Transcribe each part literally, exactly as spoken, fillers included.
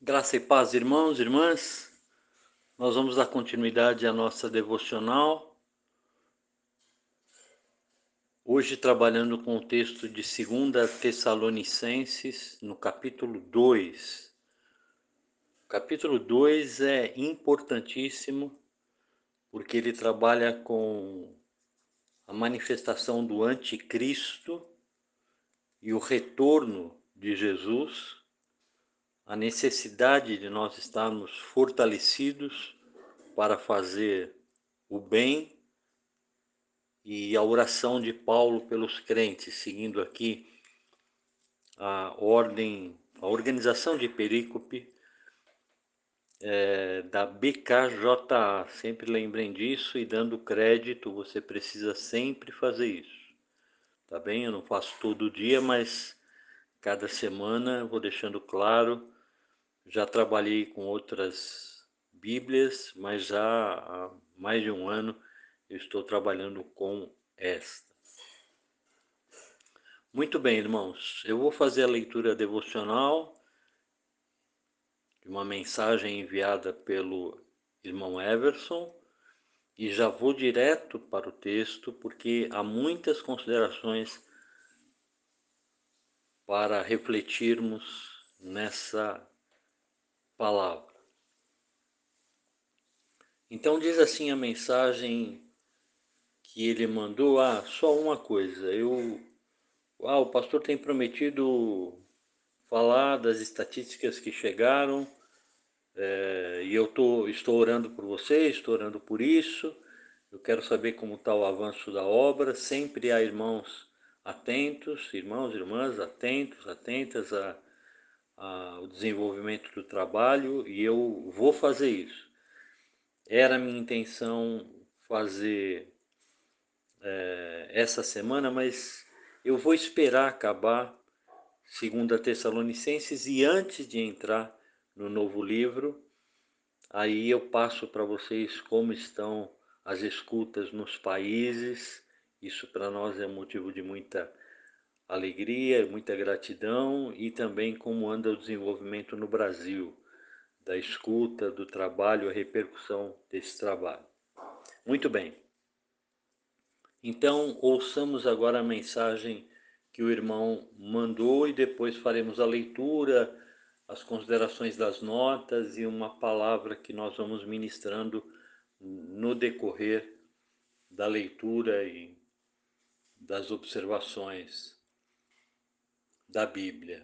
Graça e paz, irmãos e irmãs. Nós vamos dar continuidade à nossa devocional. Hoje trabalhando com o texto de segunda Tessalonicenses, no capítulo dois. O capítulo dois é importantíssimo, porque ele trabalha com a manifestação do anticristo e o retorno de Jesus, a necessidade de nós estarmos fortalecidos para fazer o bem e a oração de Paulo pelos crentes, seguindo aqui a ordem, a organização de perícope é, da B K J A. Sempre lembrem disso e dando crédito, você precisa sempre fazer isso. Tá bem? Eu não faço todo dia, mas cada semana vou deixando claro. Já trabalhei com outras Bíblias, mas já há mais de um ano eu estou trabalhando com esta. Muito bem, irmãos. Eu vou fazer a leitura devocional de uma mensagem enviada pelo irmão Everson e já vou direto para o texto, porque há muitas considerações para refletirmos nessa palavra. Então diz assim a mensagem que ele mandou. Ah, só uma coisa. Eu, ah, o pastor tem prometido falar das estatísticas que chegaram. É, e eu tô, estou orando por vocês, estou orando por isso. Eu quero saber como está o avanço da obra. Sempre há irmãos atentos, irmãos e irmãs atentos, atentas a, a, ao desenvolvimento do trabalho, e eu vou fazer isso. Era minha intenção fazer é, essa semana, mas eu vou esperar acabar segunda Tessalonicenses e antes de entrar no novo livro. Aí eu passo para vocês como estão as escutas nos países. Isso para nós é motivo de muita alegria, muita gratidão, e também como anda o desenvolvimento no Brasil, da escuta, do trabalho, a repercussão desse trabalho. Muito bem. Então, ouçamos agora a mensagem que o irmão mandou e depois faremos a leitura, as considerações das notas e uma palavra que nós vamos ministrando no decorrer da leitura e das observações da Bíblia.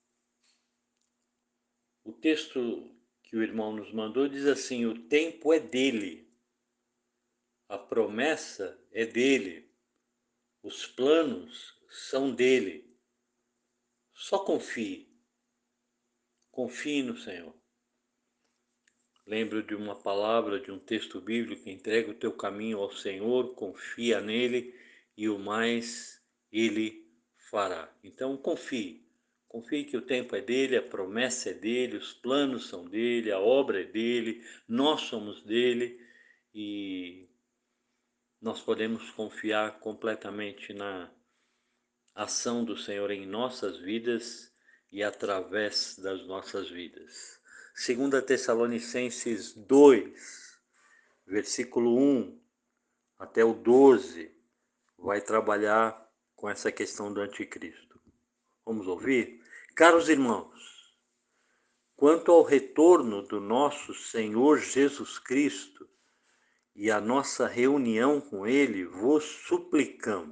O texto que o irmão nos mandou diz assim: o tempo é dele, a promessa é dele, os planos são dele. Só confie, confie no Senhor. Lembro de uma palavra, de um texto bíblico: entrega o teu caminho ao Senhor, confia nele e o mais ele fará. Então confie, confie que o tempo é dele, a promessa é dele, os planos são dele, a obra é dele, nós somos dele e nós podemos confiar completamente na ação do Senhor em nossas vidas e através das nossas vidas. segunda Tessalonicenses dois, versículo um até o doze, vai trabalhar com essa questão do anticristo. Vamos ouvir? Caros irmãos, quanto ao retorno do nosso Senhor Jesus Cristo e a nossa reunião com Ele, vos suplicamos.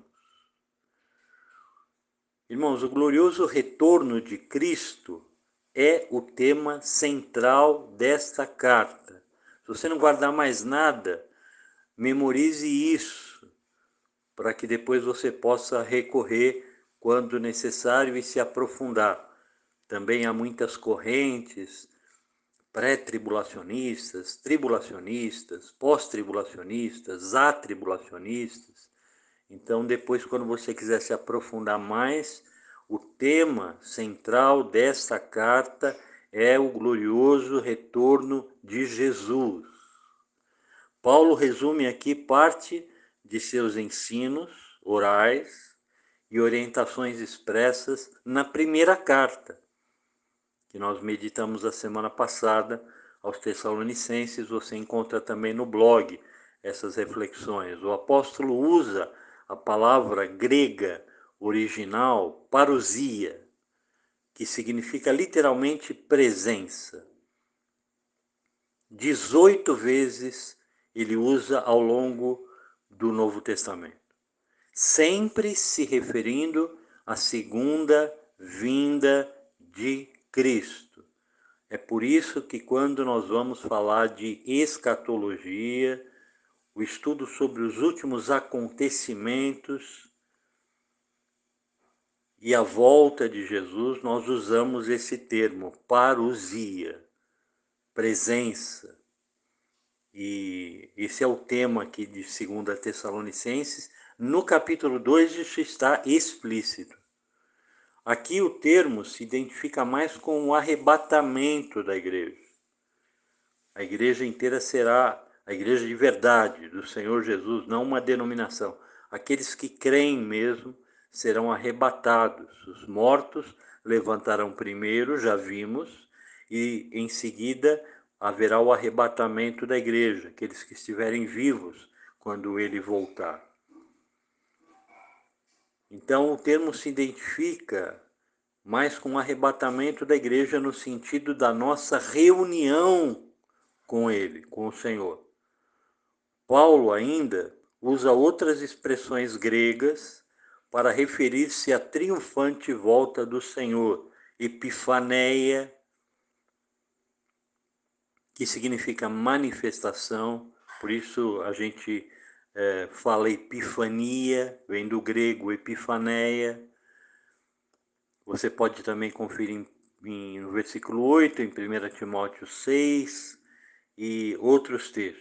Irmãos, o glorioso retorno de Cristo é o tema central desta carta. Se você não guardar mais nada, memorize isso, para que depois você possa recorrer quando necessário e se aprofundar. Também há muitas correntes pré-tribulacionistas, tribulacionistas, pós-tribulacionistas, atribulacionistas. Então, depois, quando você quiser se aprofundar mais, o tema central desta carta é o glorioso retorno de Jesus. Paulo resume aqui parte de seus ensinos orais e orientações expressas na primeira carta, que que nós meditamos a semana passada, aos Tessalonicenses. Você encontra também no blog essas reflexões. O apóstolo usa a palavra grega original, parousia, que significa literalmente presença. dezoito vezes ele usa ao longo do Novo Testamento, sempre se referindo à segunda vinda de Cristo. É por isso que quando nós vamos falar de escatologia, o estudo sobre os últimos acontecimentos e a volta de Jesus, nós usamos esse termo, parousia, presença. E esse é o tema aqui de segunda Tessalonicenses. No capítulo dois isso está explícito. Aqui o termo se identifica mais com o arrebatamento da igreja. A igreja inteira será a igreja de verdade do Senhor Jesus, não uma denominação. Aqueles que creem mesmo serão arrebatados. Os mortos levantarão primeiro, já vimos, e em seguida haverá o arrebatamento da igreja, aqueles que estiverem vivos quando ele voltar. Então o termo se identifica mais com o arrebatamento da igreja no sentido da nossa reunião com ele, com o Senhor. Paulo ainda usa outras expressões gregas para referir-se à triunfante volta do Senhor. Epifaneia, que significa manifestação, por isso a gente é, fala epifania, vem do grego epifaneia. Você pode também conferir em, em, no versículo oito, em primeira Timóteo seis e outros textos.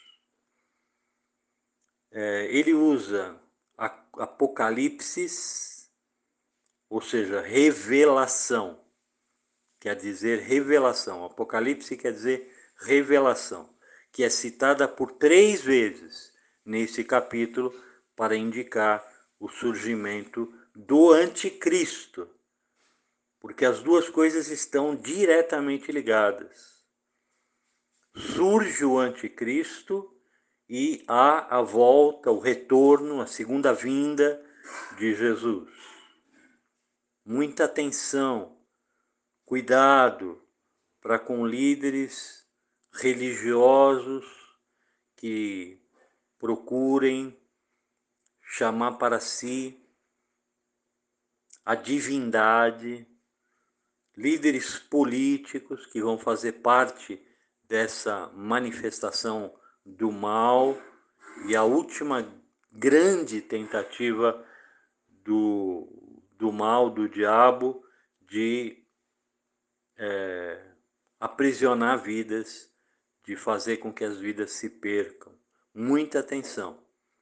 É, ele usa apocalipse, ou seja, revelação, quer dizer revelação. Apocalipse quer dizer revelação, que é citada por três vezes nesse capítulo para indicar o surgimento do anticristo, porque as duas coisas estão diretamente ligadas. Surge o anticristo e há a volta, o retorno, a segunda vinda de Jesus. Muita atenção, cuidado para com líderes religiosos que procurem chamar para si a divindade, líderes políticos que vão fazer parte dessa manifestação do mal e a última grande tentativa do, do mal, do diabo, de é, aprisionar vidas, de fazer com que as vidas se percam. Muita atenção.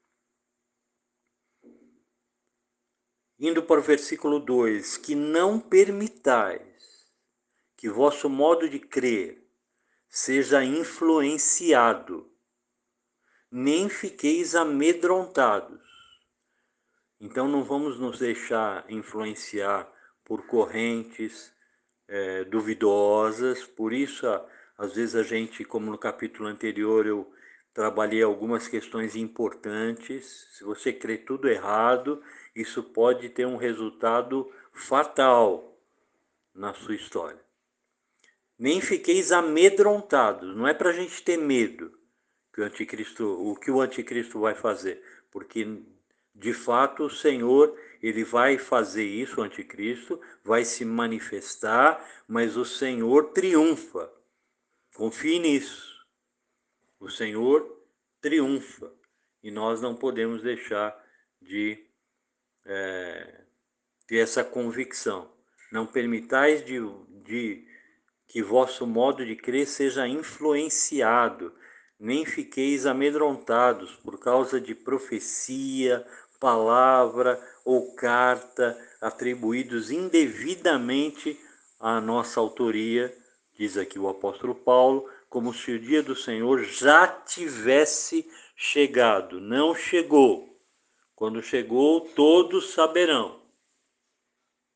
Indo para o versículo dois, que não permitais que vosso modo de crer seja influenciado, nem fiqueis amedrontados. Então não vamos nos deixar influenciar por correntes é, duvidosas. Por isso, às vezes a gente, como no capítulo anterior, eu trabalhei algumas questões importantes. Se você crê tudo errado, isso pode ter um resultado fatal na sua história. Nem fiqueis amedrontados. Não é para a gente ter medo que o anticristo, o que o anticristo vai fazer, porque de fato o Senhor ele vai fazer isso, o anticristo vai se manifestar, mas o Senhor triunfa. Confie nisso. O Senhor triunfa e nós não podemos deixar de é, ter essa convicção. Não permitais de, de que vosso modo de crer seja influenciado, nem fiqueis amedrontados por causa de profecia, palavra ou carta atribuídos indevidamente à nossa autoria, diz aqui o apóstolo Paulo, como se o dia do Senhor já tivesse chegado. Não chegou. Quando chegou, todos saberão.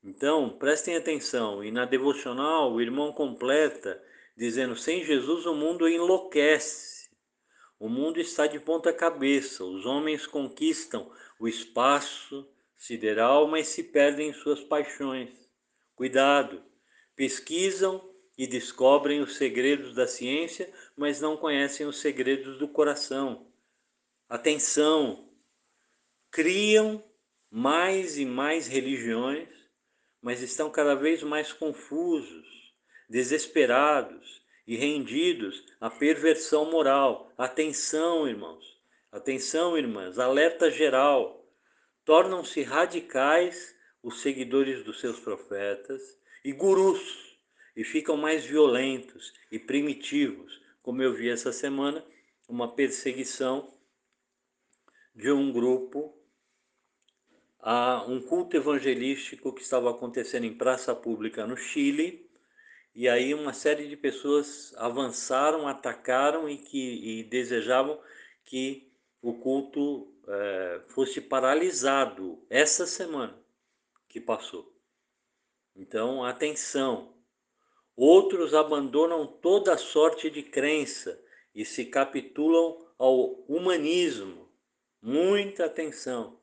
Então, prestem atenção, e na devocional o irmão completa dizendo: sem Jesus o mundo enlouquece, o mundo está de ponta cabeça, os homens conquistam o espaço sideral, mas se perdem em suas paixões. Cuidado, pesquisam e descobrem os segredos da ciência, mas não conhecem os segredos do coração. Atenção, criam mais e mais religiões, mas estão cada vez mais confusos, desesperados e rendidos à perversão moral. Atenção, irmãos, atenção, irmãs, alerta geral. Tornam-se radicais os seguidores dos seus profetas e gurus, e ficam mais violentos e primitivos, como eu vi essa semana, uma perseguição de um grupo a um culto evangelístico que estava acontecendo em praça pública no Chile, e aí uma série de pessoas avançaram, atacaram e que e desejavam que o culto eh, fosse paralisado essa semana que passou. Então, atenção. Outros abandonam toda sorte de crença e se capitulam ao humanismo. Muita atenção.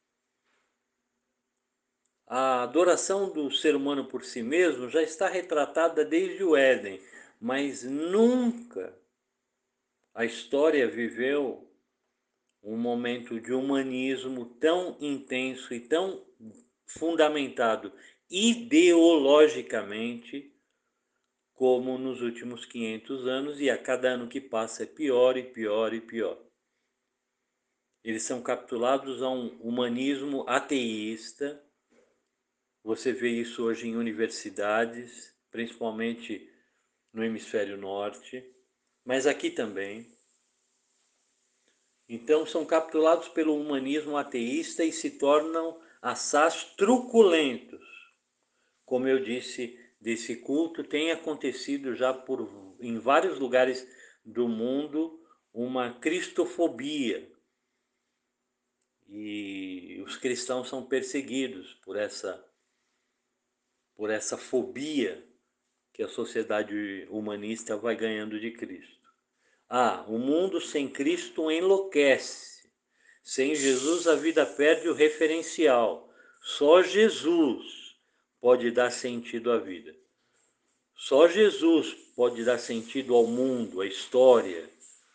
A adoração do ser humano por si mesmo já está retratada desde o Éden, mas nunca a história viveu um momento de humanismo tão intenso e tão fundamentado ideologicamente como nos últimos quinhentos anos, e a cada ano que passa é pior e pior e pior. Eles são capitulados a um humanismo ateísta. Você vê isso hoje em universidades, principalmente no hemisfério norte, mas aqui também. Então são capitulados pelo humanismo ateísta e se tornam assaz truculentos. Como eu disse, desse culto tem acontecido já por, em vários lugares do mundo uma cristofobia. E os cristãos são perseguidos por essa, por essa fobia que a sociedade humanista vai ganhando de Cristo. Ah, o mundo sem Cristo enlouquece. Sem Jesus a vida perde o referencial. Só Jesus pode dar sentido à vida. Só Jesus pode dar sentido ao mundo, à história.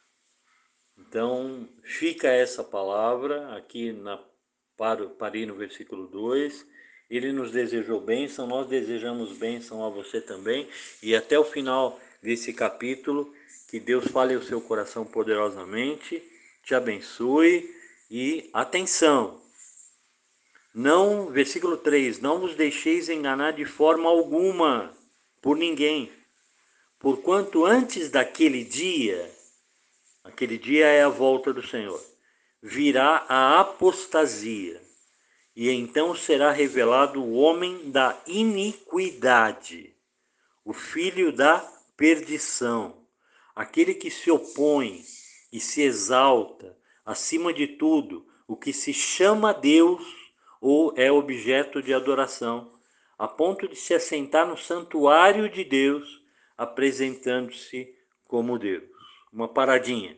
Então, fica essa palavra aqui na, para, parei no versículo dois. Ele nos desejou bênção, nós desejamos bênção a você também. E até o final desse capítulo, que Deus fale ao seu coração poderosamente, te abençoe e atenção! Não, versículo três, não vos deixeis enganar de forma alguma por ninguém, porquanto antes daquele dia, aquele dia é a volta do Senhor, virá a apostasia, e então será revelado o homem da iniquidade, o filho da perdição, aquele que se opõe e se exalta acima de tudo o que se chama Deus ou é objeto de adoração, a ponto de se assentar no santuário de Deus, apresentando-se como Deus. Uma paradinha.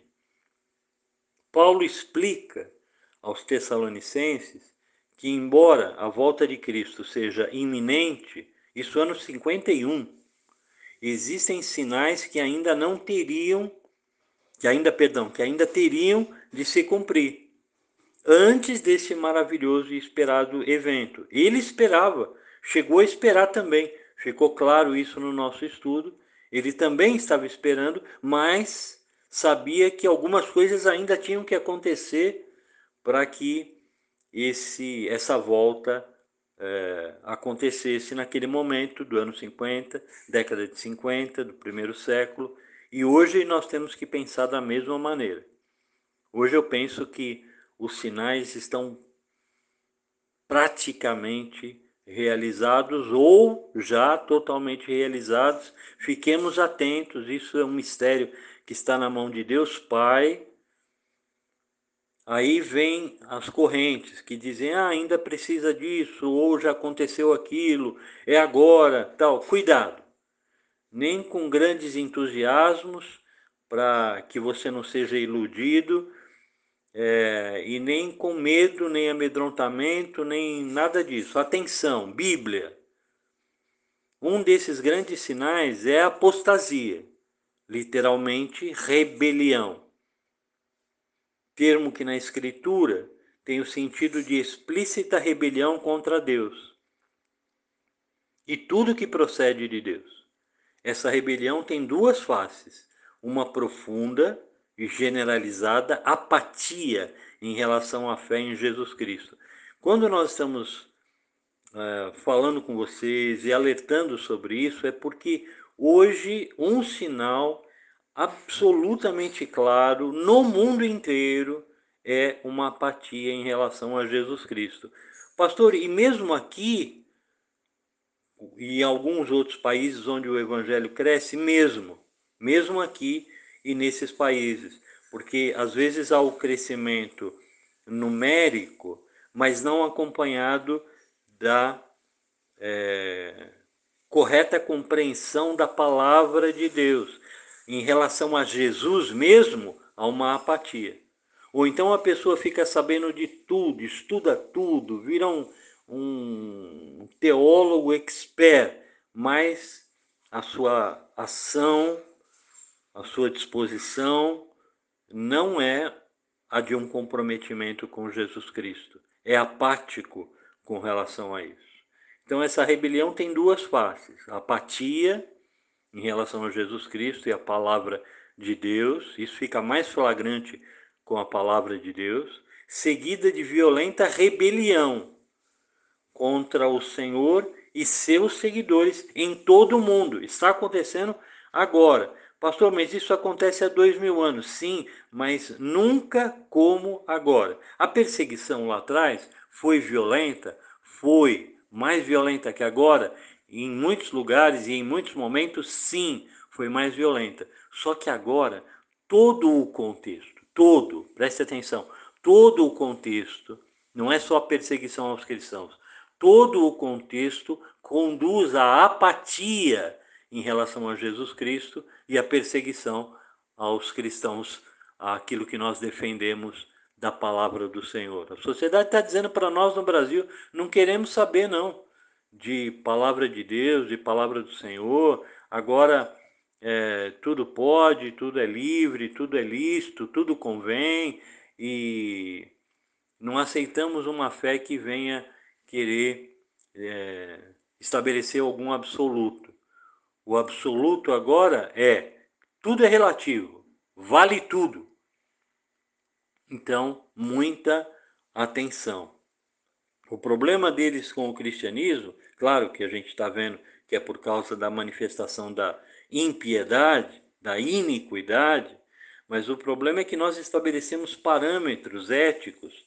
Paulo explica aos Tessalonicenses que, embora a volta de Cristo seja iminente, isso ano cinquenta e um, existem sinais que ainda não teriam, que ainda, perdão, que ainda teriam de se cumprir antes desse maravilhoso e esperado evento. Ele esperava, chegou a esperar também, ficou claro isso no nosso estudo. Ele também estava esperando, mas sabia que algumas coisas ainda tinham que acontecer para que esse, essa volta é, acontecesse naquele momento do ano cinquenta, década de cinquenta, do primeiro século, e hoje nós temos que pensar da mesma maneira. Hoje eu penso que os sinais estão praticamente realizados ou já totalmente realizados. Fiquemos atentos, isso é um mistério que está na mão de Deus Pai, Aí vem as correntes que dizem, ah, ainda precisa disso, ou já aconteceu aquilo, é agora, tal. Cuidado, nem com grandes entusiasmos, para que você não seja iludido, é, e nem com medo, nem amedrontamento, nem nada disso. Atenção, Bíblia. Um desses grandes sinais é a apostasia, literalmente rebelião. Termo que na Escritura tem o sentido de explícita rebelião contra Deus e tudo que procede de Deus. Essa rebelião tem duas faces: uma profunda e generalizada apatia em relação à fé em Jesus Cristo. Quando nós estamos uh, falando com vocês e alertando sobre isso, é porque hoje um sinal absolutamente claro no mundo inteiro é uma apatia em relação a Jesus Cristo. Pastor, e mesmo aqui e em alguns outros países onde o evangelho cresce, mesmo, mesmo aqui e nesses países, porque às vezes há o crescimento numérico, mas não acompanhado da é, correta compreensão da palavra de Deus. Em relação a Jesus mesmo, há uma apatia. Ou então a pessoa fica sabendo de tudo, estuda tudo, vira um, um teólogo expert, mas a sua ação, a sua disposição não é a de um comprometimento com Jesus Cristo. É apático com relação a isso. Então essa rebelião tem duas faces: a apatia em relação a Jesus Cristo e a palavra de Deus, isso fica mais flagrante com a palavra de Deus, seguida de violenta rebelião contra o Senhor e seus seguidores em todo o mundo. Está acontecendo agora. Pastor, mas isso acontece há dois mil anos. Sim, mas nunca como agora. A perseguição lá atrás foi violenta? Foi. Mais violenta que agora? Em muitos lugares e em muitos momentos, sim, foi mais violenta. Só que agora, todo o contexto, todo, preste atenção, todo o contexto, não é só a perseguição aos cristãos, todo o contexto conduz à apatia em relação a Jesus Cristo e à perseguição aos cristãos, àquilo que nós defendemos da palavra do Senhor. A sociedade está dizendo para nós no Brasil, não queremos saber não de palavra de Deus, de palavra do Senhor, agora é, tudo pode, tudo é livre, tudo é lícito, tudo convém, e não aceitamos uma fé que venha querer é, estabelecer algum absoluto. O absoluto agora é tudo é relativo, vale tudo. Então, muita atenção. O problema deles com o cristianismo, claro que a gente está vendo que é por causa da manifestação da impiedade, da iniquidade, mas o problema é que nós estabelecemos parâmetros éticos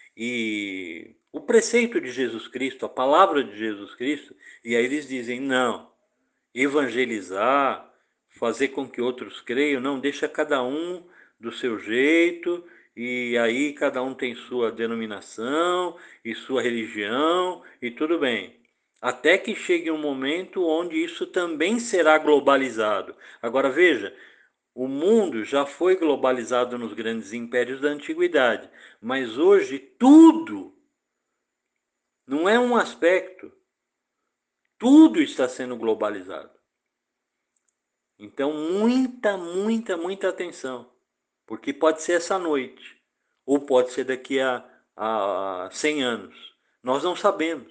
e o preceito de Jesus Cristo, a palavra de Jesus Cristo, e aí eles dizem, não, evangelizar, fazer com que outros creiam, não, deixa cada um do seu jeito, e aí cada um tem sua denominação e sua religião, e tudo bem. Até que chegue um momento onde isso também será globalizado. Agora veja, o mundo já foi globalizado nos grandes impérios da antiguidade, mas hoje tudo não é um aspecto, tudo está sendo globalizado. Então, muita, muita, muita atenção, porque pode ser essa noite, ou pode ser daqui a, a cem anos. Nós não sabemos,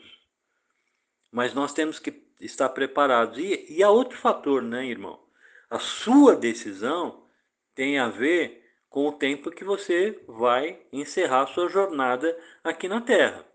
mas nós temos que estar preparados. E, e há outro fator, né, irmão? A sua decisão tem a ver com o tempo que você vai encerrar a sua jornada aqui na Terra.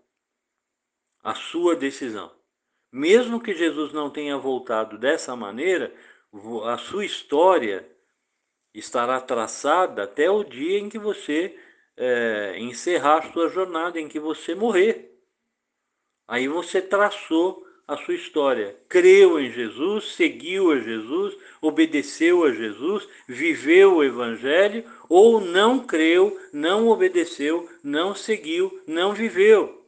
A sua decisão. Mesmo que Jesus não tenha voltado dessa maneira, a sua história estará traçada até o dia em que você é, encerrar a sua jornada, em que você morrer. Aí você traçou a sua história. Creu em Jesus, seguiu a Jesus, obedeceu a Jesus, viveu o Evangelho, ou não creu, não obedeceu, não seguiu, não viveu.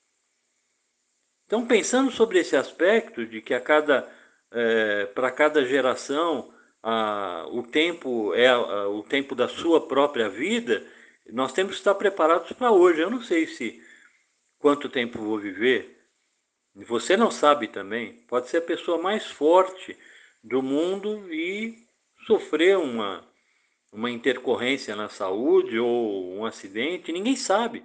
Então, pensando sobre esse aspecto de que a cada, é, para cada geração a, o tempo é a, o tempo da sua própria vida, nós temos que estar preparados para hoje. Eu não sei se quanto tempo vou viver. Você não sabe também. Pode ser a pessoa mais forte do mundo e sofrer uma, uma intercorrência na saúde ou um acidente. Ninguém sabe.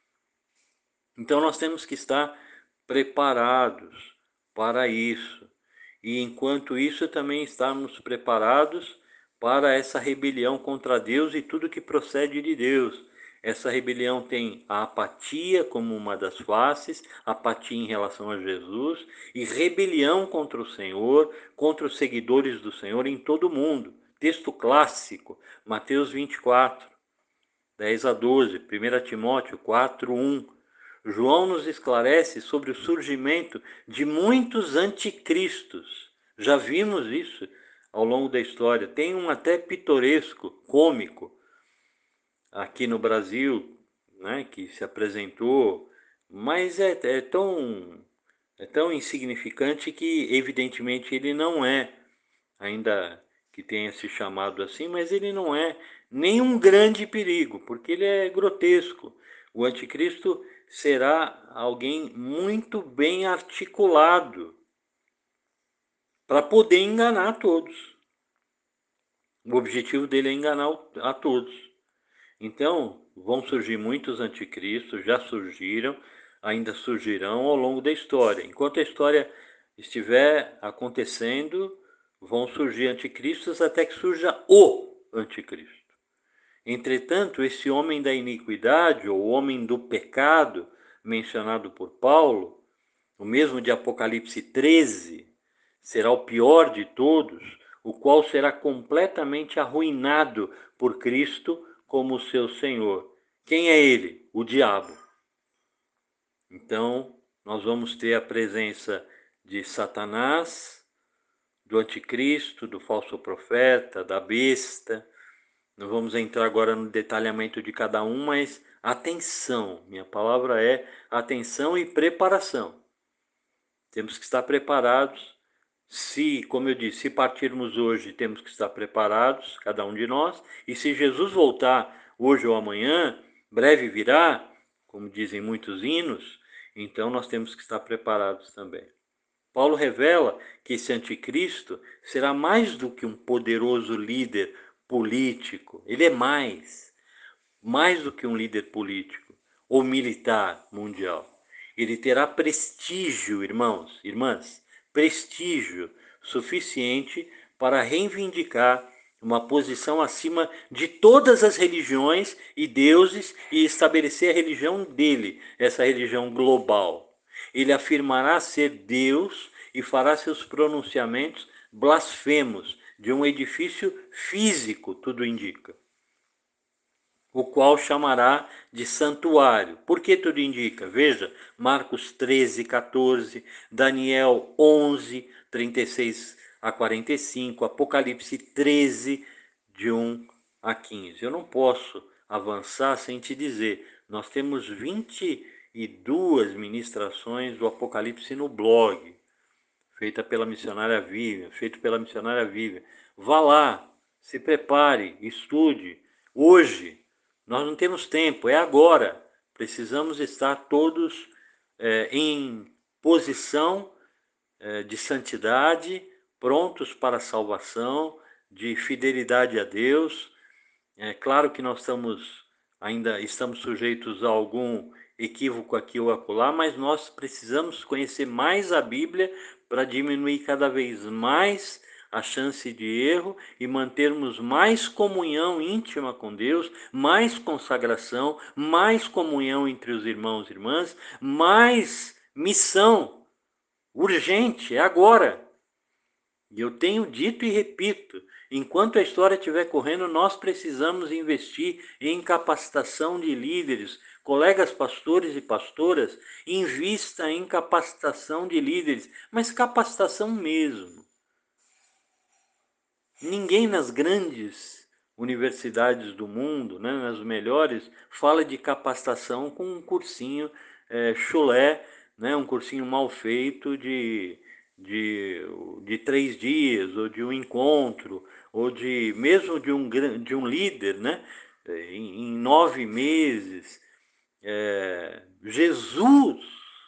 Então nós temos que estar preparados para isso. E enquanto isso, também estarmos preparados para essa rebelião contra Deus e tudo que procede de Deus. Essa rebelião tem a apatia como uma das faces, apatia em relação a Jesus, e rebelião contra o Senhor, contra os seguidores do Senhor em todo o mundo. Texto clássico, Mateus vinte e quatro, dez a doze, primeira Timóteo quatro, um. João nos esclarece sobre o surgimento de muitos anticristos. Já vimos isso ao longo da história. Tem um até pitoresco, cômico, aqui no Brasil, né, que se apresentou, mas é, é, tão, é tão insignificante que, evidentemente, ele não é, ainda que tenha se chamado assim, mas ele não é nenhum grande perigo, porque ele é grotesco. O anticristo será alguém muito bem articulado para poder enganar todos. O objetivo dele é enganar a todos. Então, vão surgir muitos anticristos, já surgiram, ainda surgirão ao longo da história. Enquanto a história estiver acontecendo, vão surgir anticristos até que surja o anticristo. Entretanto, esse homem da iniquidade, ou homem do pecado, mencionado por Paulo, o mesmo de Apocalipse treze, será o pior de todos, o qual será completamente arruinado por Cristo como seu Senhor. Quem é ele? O diabo. Então, nós vamos ter a presença de Satanás, do anticristo, do falso profeta, da besta. Não vamos entrar agora no detalhamento de cada um, mas atenção, minha palavra é atenção e preparação. Temos que estar preparados. Se, como eu disse, se partirmos hoje, temos que estar preparados, cada um de nós. E se Jesus voltar hoje ou amanhã, breve virá, como dizem muitos hinos, então nós temos que estar preparados também. Paulo revela que esse anticristo será mais do que um poderoso líder político. Ele é mais, mais do que um líder político ou militar mundial. Ele terá prestígio, irmãos, irmãs, prestígio suficiente para reivindicar uma posição acima de todas as religiões e deuses e estabelecer a religião dele, essa religião global. Ele afirmará ser Deus e fará seus pronunciamentos blasfemos de um edifício físico, tudo indica, o qual chamará de santuário. Por que tudo indica? Veja, Marcos treze, quatorze, Daniel onze, trinta e seis a quarenta e cinco, Apocalipse treze, de um a quinze. Eu não posso avançar sem te dizer, nós temos vinte e duas ministrações do Apocalipse no blog, feita pela missionária Vivian, feito pela missionária Vivian. Vá lá, se prepare, estude. Hoje, nós não temos tempo, é agora. Precisamos estar todos é, em posição é, de santidade, prontos para a salvação, de fidelidade a Deus. É claro que nós estamos, ainda estamos sujeitos a algum equívoco aqui ou acolá, mas nós precisamos conhecer mais a Bíblia para diminuir cada vez mais a chance de erro e mantermos mais comunhão íntima com Deus, mais consagração, mais comunhão entre os irmãos e irmãs, mais missão urgente, é agora. E eu tenho dito e repito, enquanto a história estiver correndo, nós precisamos investir em capacitação de líderes, colegas pastores e pastoras, invista em capacitação de líderes, mas capacitação mesmo. Ninguém nas grandes universidades do mundo, né, nas melhores, fala de capacitação com um cursinho é, chulé, né, um cursinho mal feito de, de, de três dias, ou de um encontro, ou de mesmo de um, de um líder, né, em, em nove meses. É, Jesus,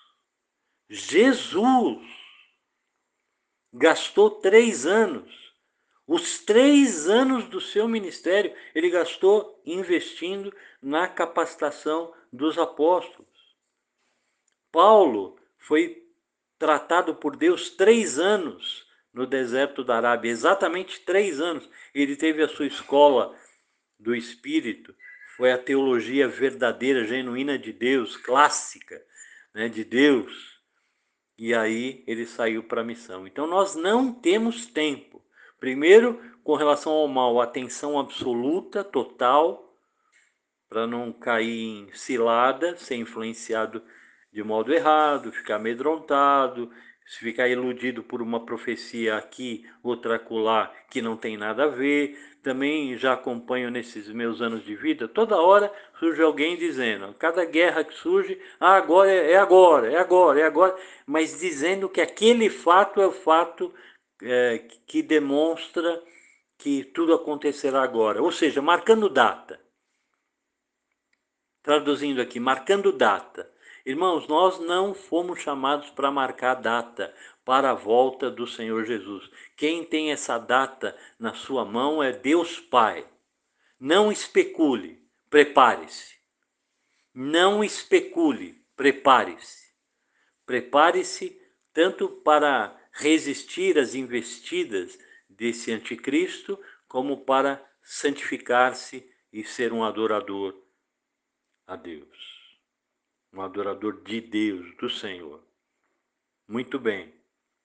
Jesus gastou três anos. Os três anos do seu ministério, ele gastou investindo na capacitação dos apóstolos. Paulo foi tratado por Deus três anos no deserto da Arábia, exatamente três anos. Ele teve a sua escola do Espírito, foi a teologia verdadeira, genuína de Deus, clássica, né, de Deus. E aí ele saiu para a missão. Então nós não temos tempo. Primeiro, com relação ao mal, atenção absoluta, total, para não cair em cilada, ser influenciado de modo errado, ficar amedrontado, se ficar iludido por uma profecia aqui, outra acolá, que não tem nada a ver. Também já acompanho nesses meus anos de vida, toda hora surge alguém dizendo, cada guerra que surge, ah, agora é, é agora, é agora, é agora, mas dizendo que aquele fato é o fato é, que demonstra que tudo acontecerá agora, ou seja, marcando data. Traduzindo aqui, marcando data. Irmãos, nós não fomos chamados para marcar data para a volta do Senhor Jesus. Quem tem essa data na sua mão é Deus Pai. Não especule, prepare-se. Não especule, prepare-se. Prepare-se tanto para resistir às investidas desse anticristo, como para santificar-se e ser um adorador a Deus. Um adorador de Deus, do Senhor. Muito bem.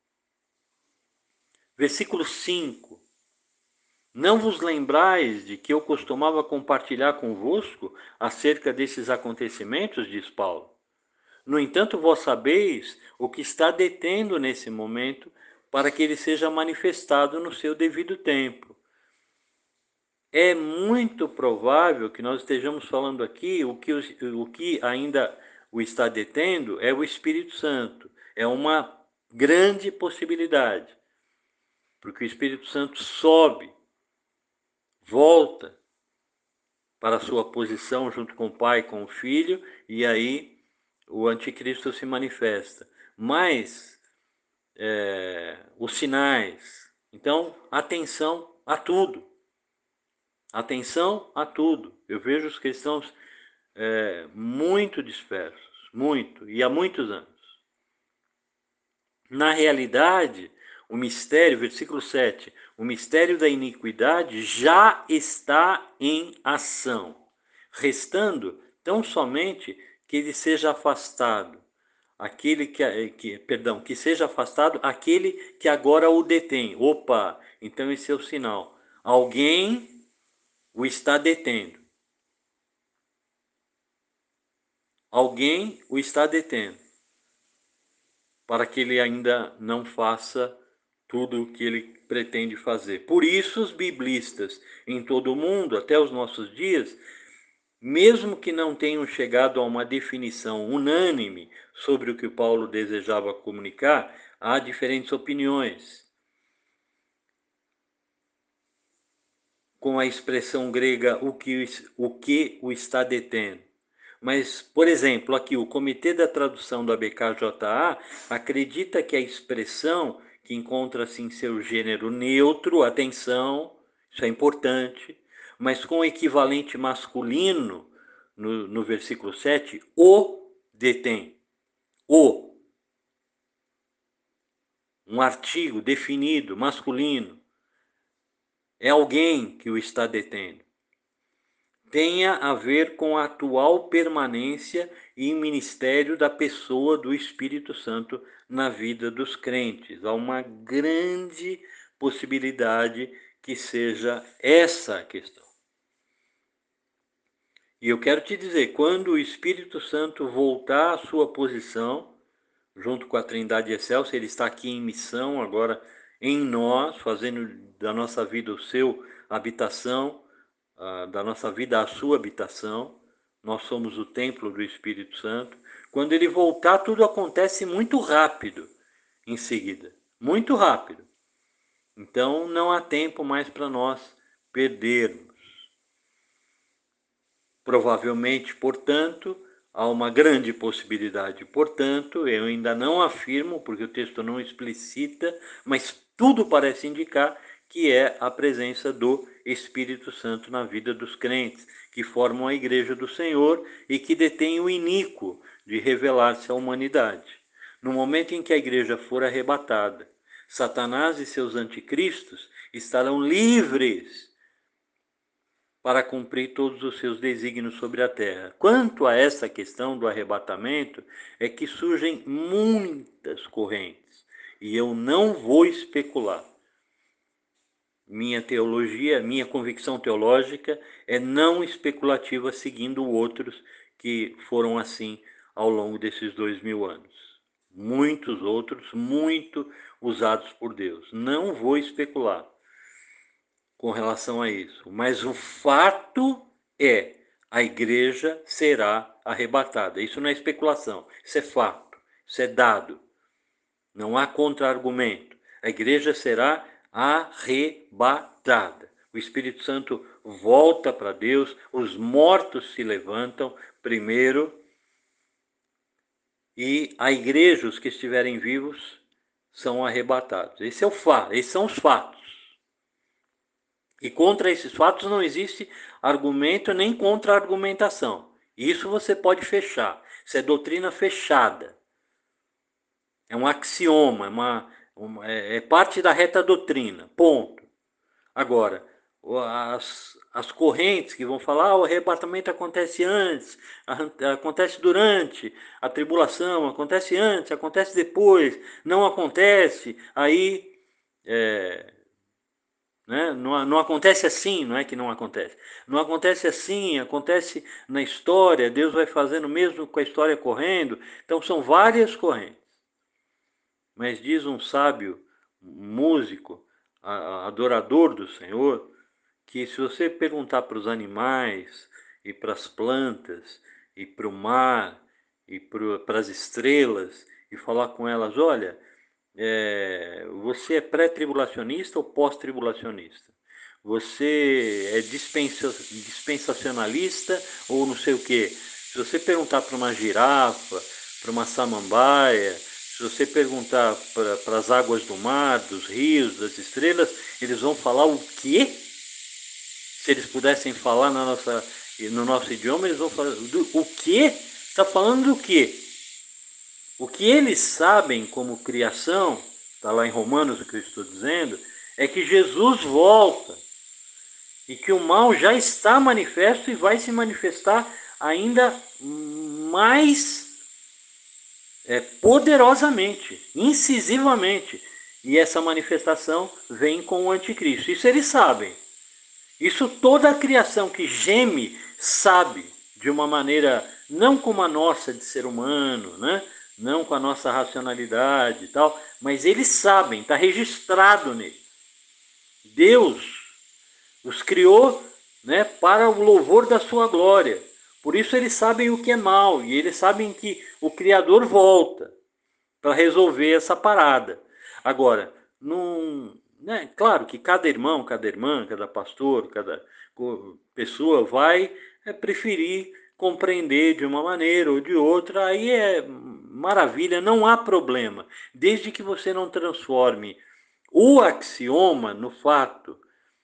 Versículo cinco. Não vos lembrais de que eu costumava compartilhar convosco acerca desses acontecimentos, diz Paulo. No entanto, vós sabeis o que está detendo nesse momento para que ele seja manifestado no seu devido tempo. É muito provável que nós estejamos falando aqui, o que, o que ainda o está detendo é o Espírito Santo. É uma grande possibilidade, porque o Espírito Santo sobe, volta para a sua posição junto com o Pai, com o Filho, e aí o anticristo se manifesta. Mas é, os sinais, então atenção a tudo. Atenção a tudo. Eu vejo os cristãos é, muito dispersos, muito, e há muitos anos. Na realidade, o mistério, versículo sete, o mistério da iniquidade já está em ação, restando tão somente que ele seja afastado, aquele que, que, perdão, que seja afastado aquele que agora o detém. Opa, então esse é o sinal. Alguém o está detendo. Alguém o está detendo, para que ele ainda não faça tudo o que ele pretende fazer. Por isso, os biblistas em todo o mundo, até os nossos dias, mesmo que não tenham chegado a uma definição unânime sobre o que Paulo desejava comunicar, há diferentes opiniões. Com a expressão grega, o que o, que o está detendo. Mas, por exemplo, aqui o Comitê da Tradução do A B K J A acredita que a expressão, que encontra-se em seu gênero neutro, atenção, isso é importante, mas com o equivalente masculino, no, no versículo sete, o detém. O. Um artigo definido, masculino. É alguém que o está detendo. Tenha a ver com a atual permanência e ministério da pessoa do Espírito Santo na vida dos crentes. Há uma grande possibilidade que seja essa a questão. E eu quero te dizer, quando o Espírito Santo voltar à sua posição, junto com a Trindade Excelsa, ele está aqui em missão agora em nós, fazendo da nossa vida o seu habitação, da nossa vida a sua habitação. Nós somos o templo do Espírito Santo. Quando ele voltar, tudo acontece muito rápido em seguida, muito rápido. Então não há tempo mais para nós perdermos. Provavelmente, portanto, há uma grande possibilidade. Portanto, eu ainda não afirmo, porque o texto não explicita, mas tudo parece indicar que é a presença do Espírito Santo na vida dos crentes, que formam a igreja do Senhor e que detêm o iníquo de revelar-se à humanidade. No momento em que a igreja for arrebatada, Satanás e seus anticristos estarão livres para cumprir todos os seus desígnios sobre a terra. Quanto a essa questão do arrebatamento, é que surgem muitas correntes, e eu não vou especular. Minha teologia, minha convicção teológica é não especulativa, seguindo outros que foram assim ao longo desses dois mil anos. Muitos outros, muito usados por Deus. Não vou especular com relação a isso. Mas o fato é, a igreja será arrebatada. Isso não é especulação, isso é fato, isso é dado. Não há contra-argumento. A igreja será arrebatada. O Espírito Santo volta para Deus, os mortos se levantam primeiro, e a igreja, os que estiverem vivos, são arrebatados. Esse é o fato, esses são os fatos. E contra esses fatos não existe argumento nem contra-argumentação. Isso você pode fechar. Isso é doutrina fechada. É um axioma, é, uma, uma, é parte da reta doutrina. Ponto. Agora, as, as correntes que vão falar, ah, o arrebatamento acontece antes, acontece durante a tribulação, acontece antes, acontece depois, não acontece, aí... É, Né? Não, não acontece assim, não é que não acontece. Não acontece assim, acontece na história, Deus vai fazendo mesmo com a história correndo. Então são várias correntes. Mas diz um sábio, músico, adorador do Senhor, que se você perguntar para os animais, e para as plantas, e para o mar, e para as estrelas, e falar com elas, olha, é, você é pré-tribulacionista ou pós-tribulacionista? Você é dispensa, dispensacionalista ou não sei o quê? Se você perguntar para uma girafa, para uma samambaia, se você perguntar para as águas do mar, dos rios, das estrelas, eles vão falar o quê? Se eles pudessem falar na nossa, no nosso idioma, eles vão falar do, o quê? Está falando do quê? O que eles sabem como criação, está lá em Romanos o que eu estou dizendo, é que Jesus volta e que o mal já está manifesto e vai se manifestar ainda mais é, poderosamente, incisivamente. E essa manifestação vem com o anticristo. Isso eles sabem. Isso toda a criação que geme sabe, de uma maneira não como a nossa de ser humano, né? Não com a nossa racionalidade e tal, mas eles sabem, está registrado nele. Deus os criou, né, para o louvor da sua glória. Por isso eles sabem o que é mal e eles sabem que o Criador volta para resolver essa parada. Agora, não, né, claro que cada irmão, cada irmã, cada pastor, cada pessoa vai é, preferir compreender de uma maneira ou de outra, aí é maravilha, não há problema, desde que você não transforme o axioma no fato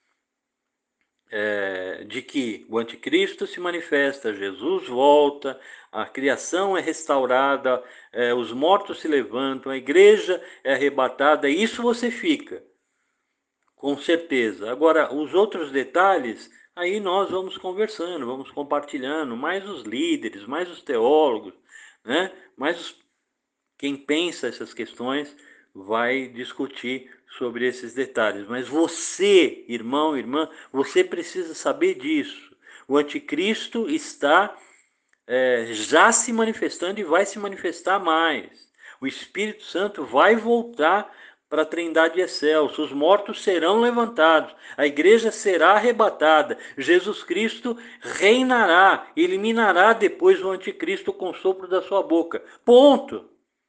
é, de que o anticristo se manifesta, Jesus volta, a criação é restaurada, é, os mortos se levantam, a igreja é arrebatada, isso você fica, com certeza. Agora, os outros detalhes, aí nós vamos conversando, vamos compartilhando, mais os líderes, mais os teólogos, né? mais os, quem pensa essas questões vai discutir sobre esses detalhes. Mas você, irmão, irmã, você precisa saber disso. O anticristo está é, já se manifestando e vai se manifestar mais. O Espírito Santo vai voltar para a Trindade excelsa, os mortos serão levantados, a igreja será arrebatada, Jesus Cristo reinará, eliminará depois o anticristo com o sopro da sua boca. Ponto.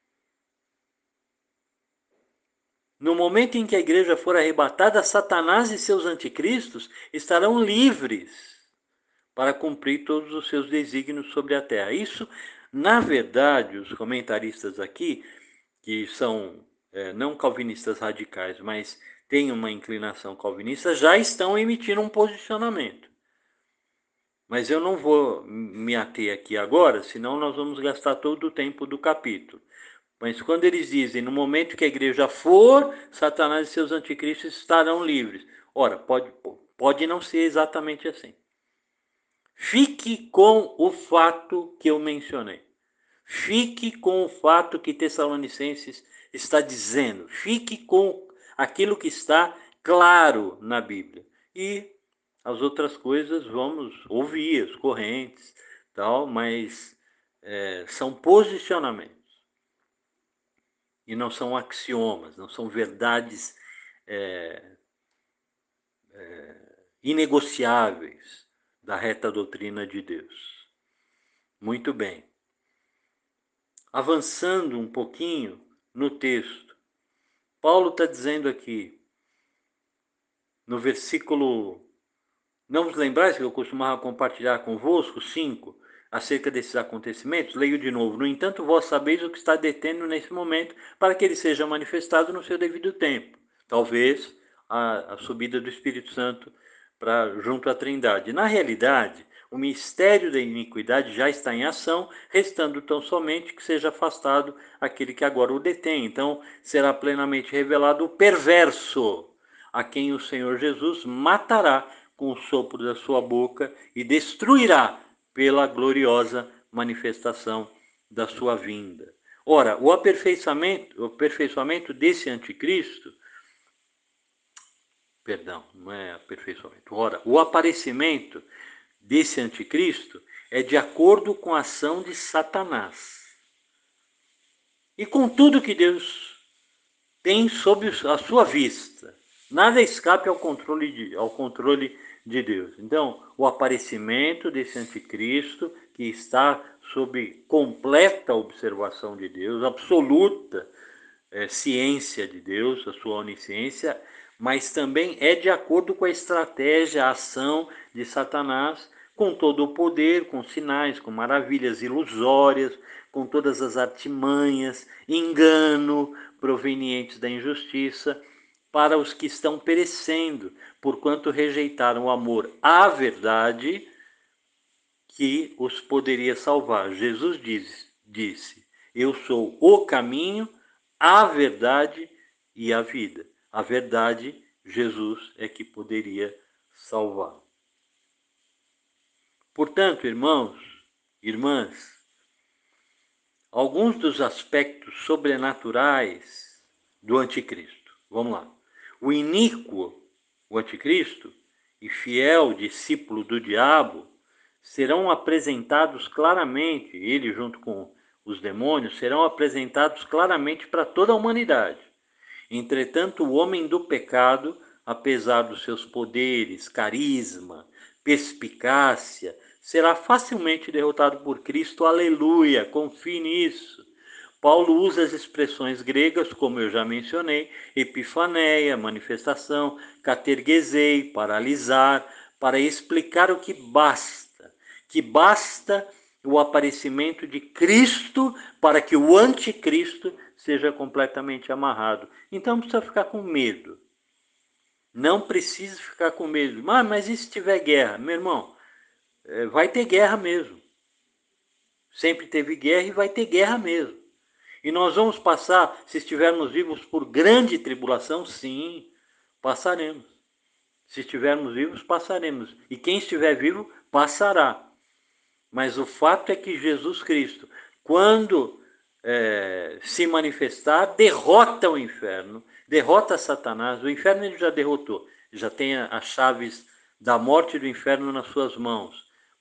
No momento em que a igreja for arrebatada, Satanás e seus anticristos estarão livres para cumprir todos os seus desígnios sobre a terra. Isso, na verdade, os comentaristas aqui, que são é, não calvinistas radicais, mas têm uma inclinação calvinista, já estão emitindo um posicionamento. Mas eu não vou me ater aqui agora, senão nós vamos gastar todo o tempo do capítulo. Mas quando eles dizem, no momento que a igreja for, Satanás e seus anticristos estarão livres. Ora, pode, pode não ser exatamente assim. Fique com o fato que eu mencionei. Fique com o fato que Tessalonicenses está dizendo. Fique com aquilo que está claro na Bíblia. E as outras coisas vamos ouvir, as correntes, tal, mas é, são posicionamentos. E não são axiomas, não são verdades é, é, inegociáveis da reta doutrina de Deus. Muito bem. Avançando um pouquinho no texto, Paulo está dizendo aqui, no versículo, não vos lembrais que eu costumava compartilhar convosco, cinco, acerca desses acontecimentos? Leio de novo. No entanto, vós sabeis o que está detendo nesse momento, para que ele seja manifestado no seu devido tempo. Talvez a, a subida do Espírito Santo para junto à Trindade. Na realidade, o mistério da iniquidade já está em ação, restando tão somente que seja afastado aquele que agora o detém. Então, será plenamente revelado o perverso, a quem o Senhor Jesus matará com o sopro da sua boca e destruirá pela gloriosa manifestação da sua vinda. Ora, o aperfeiçoamento, o aperfeiçoamento desse anticristo, perdão, não é aperfeiçoamento, ora, o aparecimento desse anticristo é de acordo com a ação de Satanás. E com tudo que Deus tem sob a sua vista. Nada escape ao controle de, ao controle de Deus. Então, o aparecimento desse anticristo, que está sob completa observação de Deus, absoluta é, ciência de Deus, a sua onisciência, mas também é de acordo com a estratégia, a ação de Satanás, com todo o poder, com sinais, com maravilhas ilusórias, com todas as artimanhas, engano provenientes da injustiça, para os que estão perecendo, porquanto rejeitaram o amor à verdade que os poderia salvar. Jesus diz, disse, eu sou o caminho, a verdade e a vida. A verdade, Jesus é que poderia salvar. Portanto, irmãos, irmãs, alguns dos aspectos sobrenaturais do anticristo. Vamos lá. O iníquo, o anticristo, e fiel discípulo do diabo, serão apresentados claramente, ele junto com os demônios, serão apresentados claramente para toda a humanidade. Entretanto, o homem do pecado, apesar dos seus poderes, carisma, perspicácia, será facilmente derrotado por Cristo. Aleluia, confie nisso. Paulo usa as expressões gregas, como eu já mencionei, epifaneia, manifestação, katergesei, paralisar, para explicar o que basta, que basta o aparecimento de Cristo para que o anticristo seja completamente amarrado. Então não precisa ficar com medo. Não precisa ficar com medo. Ah, mas e se tiver guerra? Meu irmão, vai ter guerra mesmo. Sempre teve guerra e vai ter guerra mesmo. E nós vamos passar, se estivermos vivos, por grande tribulação? Sim, passaremos. Se estivermos vivos, passaremos. E quem estiver vivo, passará. Mas o fato é que Jesus Cristo, quando é, se manifestar, derrota o inferno, derrota Satanás. O inferno ele já derrotou, já tem as chaves da morte e do inferno nas suas mãos.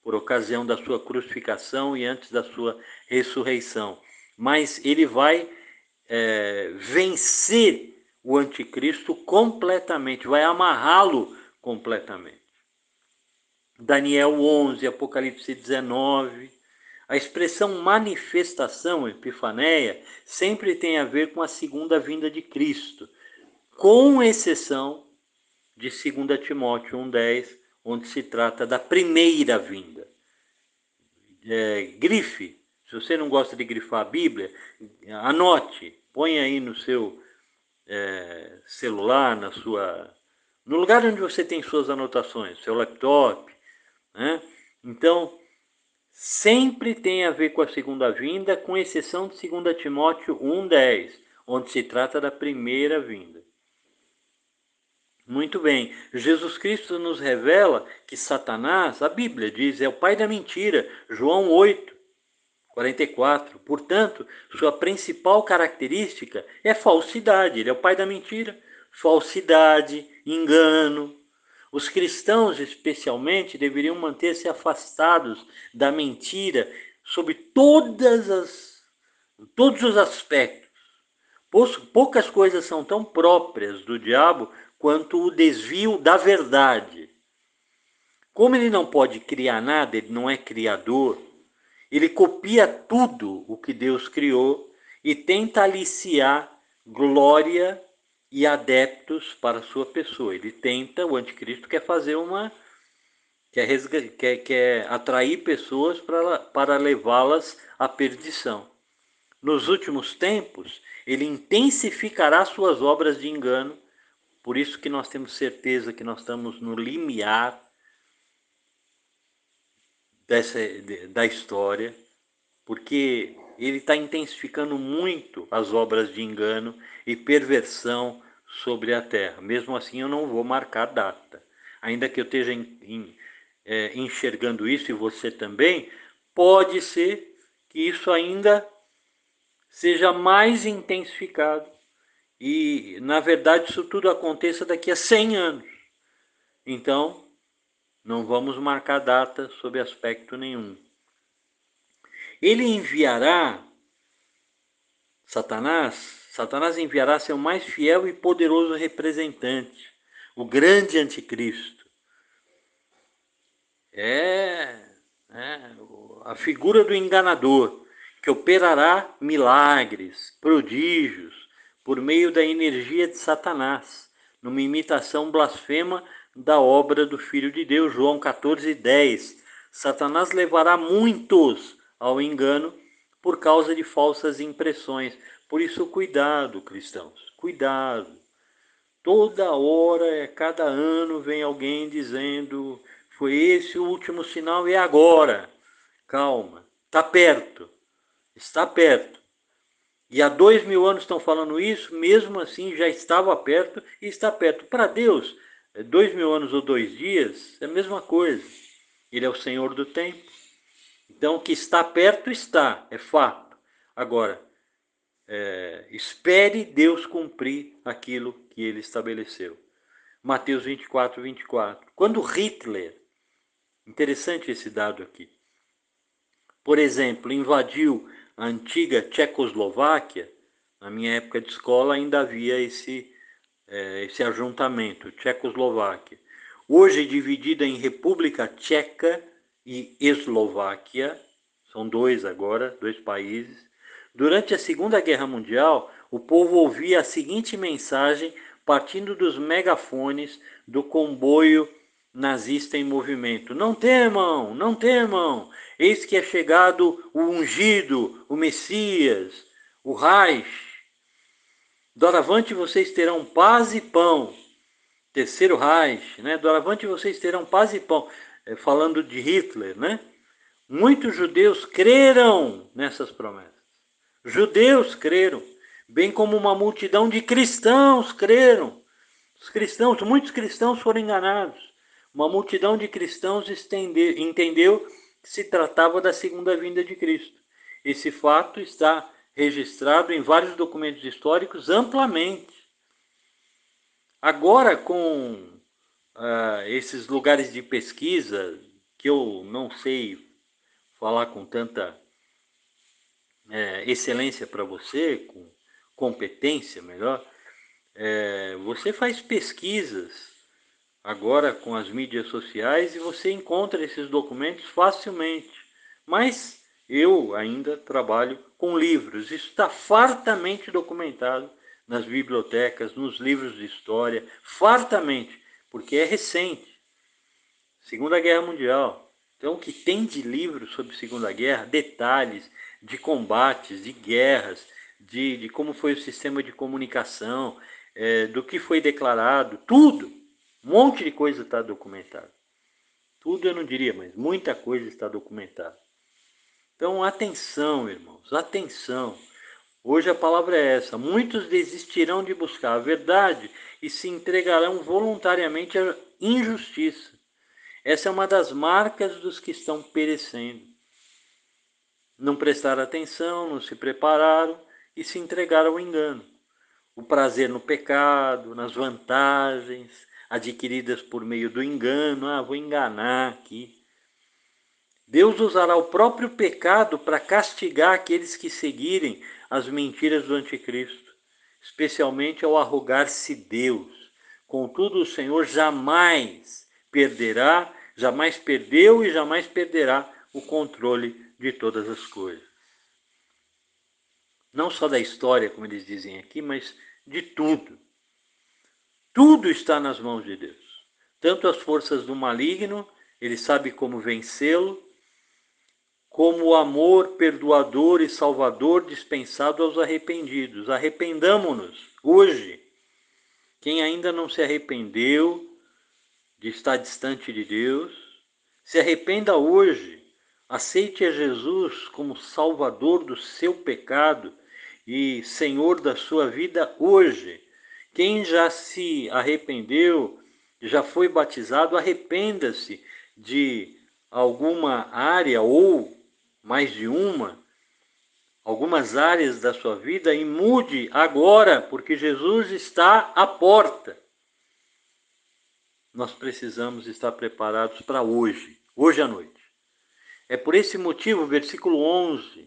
por ocasião da sua crucificação e antes da sua ressurreição. Mas ele vai é, vencer o anticristo completamente, vai amarrá-lo completamente. Daniel onze, Apocalipse dezenove. A expressão manifestação, epifaneia, sempre tem a ver com a segunda vinda de Cristo, com exceção de dois Timóteo um, dez, onde se trata da primeira vinda. É, grife, se você não gosta de grifar a Bíblia, anote, põe aí no seu é, celular, na sua, no lugar onde você tem suas anotações, seu laptop, né? Então, sempre tem a ver com a segunda vinda, com exceção de dois Timóteo um, dez, onde se trata da primeira vinda. Muito bem, Jesus Cristo nos revela que Satanás, a Bíblia diz, é o pai da mentira, João oito, quarenta e quatro. Portanto, sua principal característica é falsidade, ele é o pai da mentira, falsidade, engano. Os cristãos, especialmente, deveriam manter-se afastados da mentira sob todas as, todos os aspectos. Poucas coisas são tão próprias do diabo quanto o desvio da verdade. Como ele não pode criar nada, ele não é criador, ele copia tudo o que Deus criou e tenta aliciar glória e adeptos para a sua pessoa. Ele tenta, o anticristo quer fazer uma... quer, quer, quer atrair pessoas para, para levá-las à perdição. Nos últimos tempos, ele intensificará suas obras de engano. Por isso que nós temos certeza que nós estamos no limiar dessa, da história, porque ele está intensificando muito as obras de engano e perversão sobre a terra. Mesmo assim, eu não vou marcar data. Ainda que eu esteja em, em, é, enxergando isso, e você também, pode ser que isso ainda seja mais intensificado. E, na verdade, isso tudo aconteça daqui a cem anos. Então, não vamos marcar data sob aspecto nenhum. Ele enviará, Satanás, Satanás enviará seu mais fiel e poderoso representante, o grande anticristo. É, é a figura do enganador, que operará milagres, prodígios, por meio da energia de Satanás, numa imitação blasfema da obra do Filho de Deus, João quatorze, dez. Satanás levará muitos ao engano por causa de falsas impressões. Por isso, cuidado, cristãos, cuidado. Toda hora, cada ano, vem alguém dizendo: foi esse o último sinal, e agora? Calma, está perto, está perto. E há dois mil anos estão falando isso, mesmo assim já estava perto e está perto. Para Deus, dois mil anos ou dois dias é a mesma coisa. Ele é o Senhor do tempo. Então, que está perto, está, é fato. Agora, é, espere Deus cumprir aquilo que ele estabeleceu. Mateus vinte e quatro, vinte e quatro. Quando Hitler, interessante esse dado aqui, por exemplo, invadiu a antiga Tchecoslováquia, na minha época de escola ainda havia esse, é, esse ajuntamento, Tchecoslováquia. Hoje dividida em República Tcheca e Eslováquia, são dois agora, dois países. Durante a Segunda Guerra Mundial, o povo ouvia a seguinte mensagem partindo dos megafones do comboio nazista em movimento: não temam, não temam, eis que é chegado o ungido, o Messias, o Reich. Doravante vocês terão paz e pão. Terceiro Reich, né? Doravante vocês terão paz e pão. É, falando de Hitler, né? Muitos judeus creram nessas promessas. Judeus creram, bem como uma multidão de cristãos creram. Os cristãos, muitos cristãos foram enganados. Uma multidão de cristãos estende, entendeu que se tratava da segunda vinda de Cristo. Esse fato está registrado em vários documentos históricos amplamente. Agora, com uh, esses lugares de pesquisa que eu não sei falar com tanta é, excelência para você, com competência melhor, é, você faz pesquisas agora com as mídias sociais e você encontra esses documentos facilmente. Mas eu ainda trabalho com livros. Isso está fartamente documentado nas bibliotecas, nos livros de história, fartamente, porque é recente. Segunda Guerra Mundial. Então, o que tem de livro sobre Segunda Guerra, detalhes de combates, de guerras, de, de como foi o sistema de comunicação, é, do que foi declarado, tudo. Um monte de coisa está documentado. Tudo eu não diria, mas muita coisa está documentada. Então, atenção, irmãos, atenção. Hoje a palavra é essa. Muitos desistirão de buscar a verdade e se entregarão voluntariamente à injustiça. Essa é uma das marcas dos que estão perecendo. Não prestaram atenção, não se prepararam e se entregaram ao engano. O prazer no pecado, nas vantagens adquiridas por meio do engano. Ah, vou enganar aqui. Deus usará o próprio pecado para castigar aqueles que seguirem as mentiras do anticristo, especialmente ao arrogar-se Deus. Contudo, o Senhor jamais perderá, jamais perdeu e jamais perderá o controle de todas as coisas. Não só da história, como eles dizem aqui, mas de tudo. Tudo está nas mãos de Deus. Tanto as forças do maligno, ele sabe como vencê-lo, como o amor perdoador e salvador dispensado aos arrependidos. Arrependamo-nos hoje. Quem ainda não se arrependeu de estar distante de Deus, se arrependa hoje. Aceite a Jesus como salvador do seu pecado e Senhor da sua vida hoje. Quem já se arrependeu, já foi batizado, arrependa-se de alguma área ou mais de uma, algumas áreas da sua vida e mude agora, porque Jesus está à porta. Nós precisamos estar preparados para hoje, hoje à noite. É por esse motivo, versículo onze,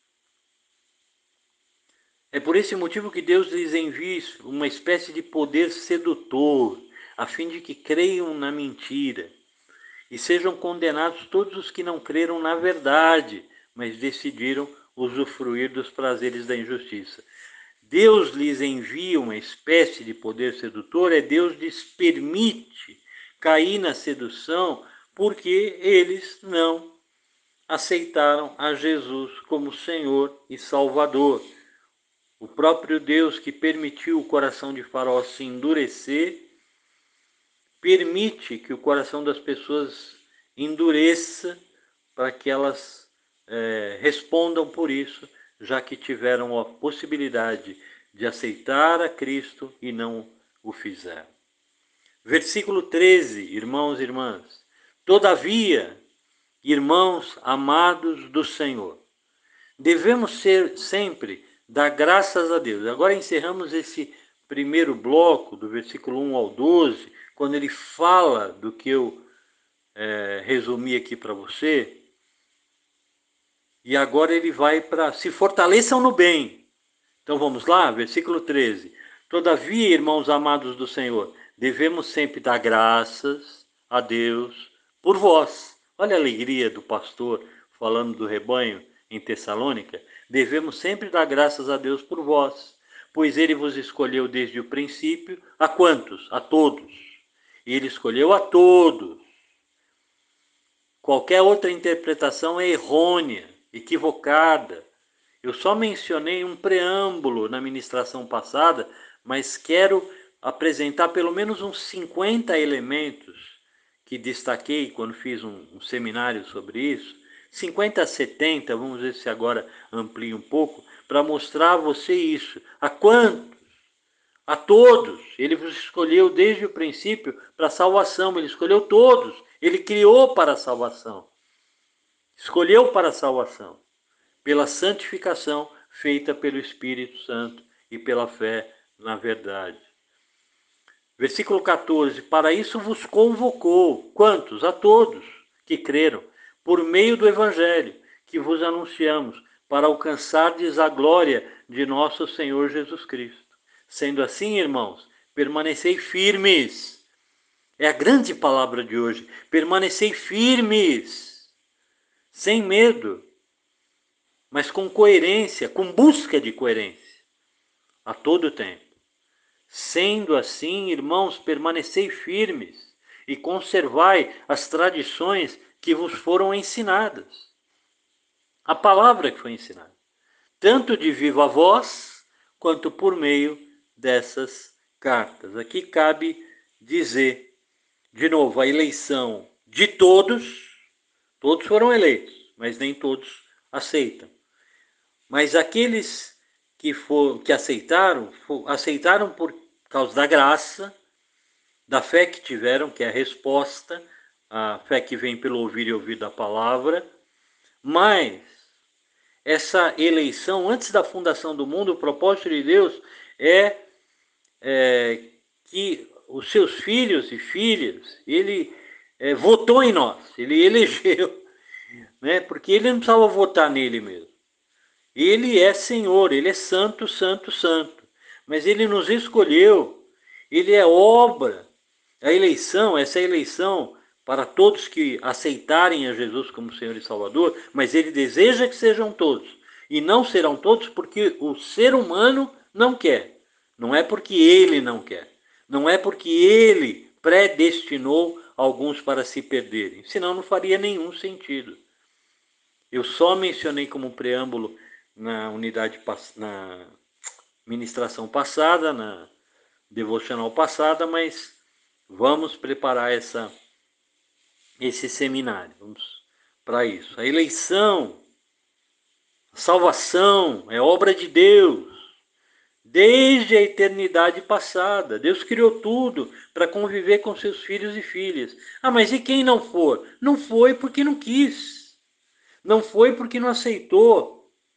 é por esse motivo que Deus lhes envia uma espécie de poder sedutor, a fim de que creiam na mentira e sejam condenados todos os que não creram na verdade, mas decidiram usufruir dos prazeres da injustiça. Deus lhes envia uma espécie de poder sedutor, é Deus lhes permite cair na sedução porque eles não aceitaram a Jesus como Senhor e Salvador. O próprio Deus que permitiu o coração de Faraó se endurecer, permite que o coração das pessoas endureça para que elas é, respondam por isso, já que tiveram a possibilidade de aceitar a Cristo e não o fizeram. Versículo treze, irmãos e irmãs. Todavia, irmãos amados do Senhor, devemos ser sempre dar graças a Deus. Agora encerramos esse primeiro bloco, do versículo um ao doze, quando ele fala do que eu é, resumi aqui para você. E agora ele vai para se fortaleçam no bem. Então vamos lá, versículo treze. Todavia, irmãos amados do Senhor, devemos sempre dar graças a Deus por vós. Olha a alegria do pastor falando do rebanho em Tessalônica. Devemos sempre dar graças a Deus por vós, pois ele vos escolheu desde o princípio. A quantos? A todos. E ele escolheu a todos. Qualquer outra interpretação é errônea, equivocada. Eu só mencionei um preâmbulo na ministração passada, mas quero apresentar pelo menos uns cinquenta elementos que destaquei quando fiz um, um seminário sobre isso. cinquenta a setenta, vamos ver se agora amplia um pouco, para mostrar a você isso. A quantos? A todos. Ele vos escolheu desde o princípio para a salvação. Ele escolheu todos. Ele criou para a salvação. Escolheu para a salvação. Pela santificação feita pelo Espírito Santo e pela fé na verdade. Versículo quatorze. Para isso vos convocou. Quantos? A todos. que creram, por meio do Evangelho que vos anunciamos, para alcançardes a glória de nosso Senhor Jesus Cristo. Sendo assim, irmãos, permanecei firmes. É a grande palavra de hoje. Permanecei firmes, sem medo, mas com coerência, com busca de coerência, a todo tempo. Sendo assim, irmãos, permanecei firmes e conservai as tradições que vos foram ensinadas. A palavra que foi ensinada, tanto de viva voz, quanto por meio dessas cartas. Aqui cabe dizer, de novo, a eleição de todos, todos foram eleitos, mas nem todos aceitam. Mas aqueles que, for, que aceitaram, for, aceitaram por causa da graça, da fé que tiveram, que é a resposta, a fé que vem pelo ouvir e ouvir da palavra. Mas essa eleição, antes da fundação do mundo, o propósito de Deus é, é que os seus filhos e filhas, ele é, votou em nós, ele elegeu, né? Porque ele não precisava votar nele mesmo. Ele é Senhor, ele é santo, santo, santo. Mas ele nos escolheu, ele é obra. A eleição, essa eleição para todos que aceitarem a Jesus como Senhor e Salvador, mas ele deseja que sejam todos. E não serão todos porque o ser humano não quer. Não é porque ele não quer. Não é porque ele predestinou alguns para se perderem. Senão não faria nenhum sentido. Eu só mencionei como preâmbulo na unidade, na ministração passada, na devocional passada, mas vamos preparar essa, esse seminário, vamos para isso. A eleição, a salvação é obra de Deus, desde a eternidade passada. Deus criou tudo para conviver com seus filhos e filhas. Ah, mas e quem não for? Não foi porque não quis, não foi porque não aceitou.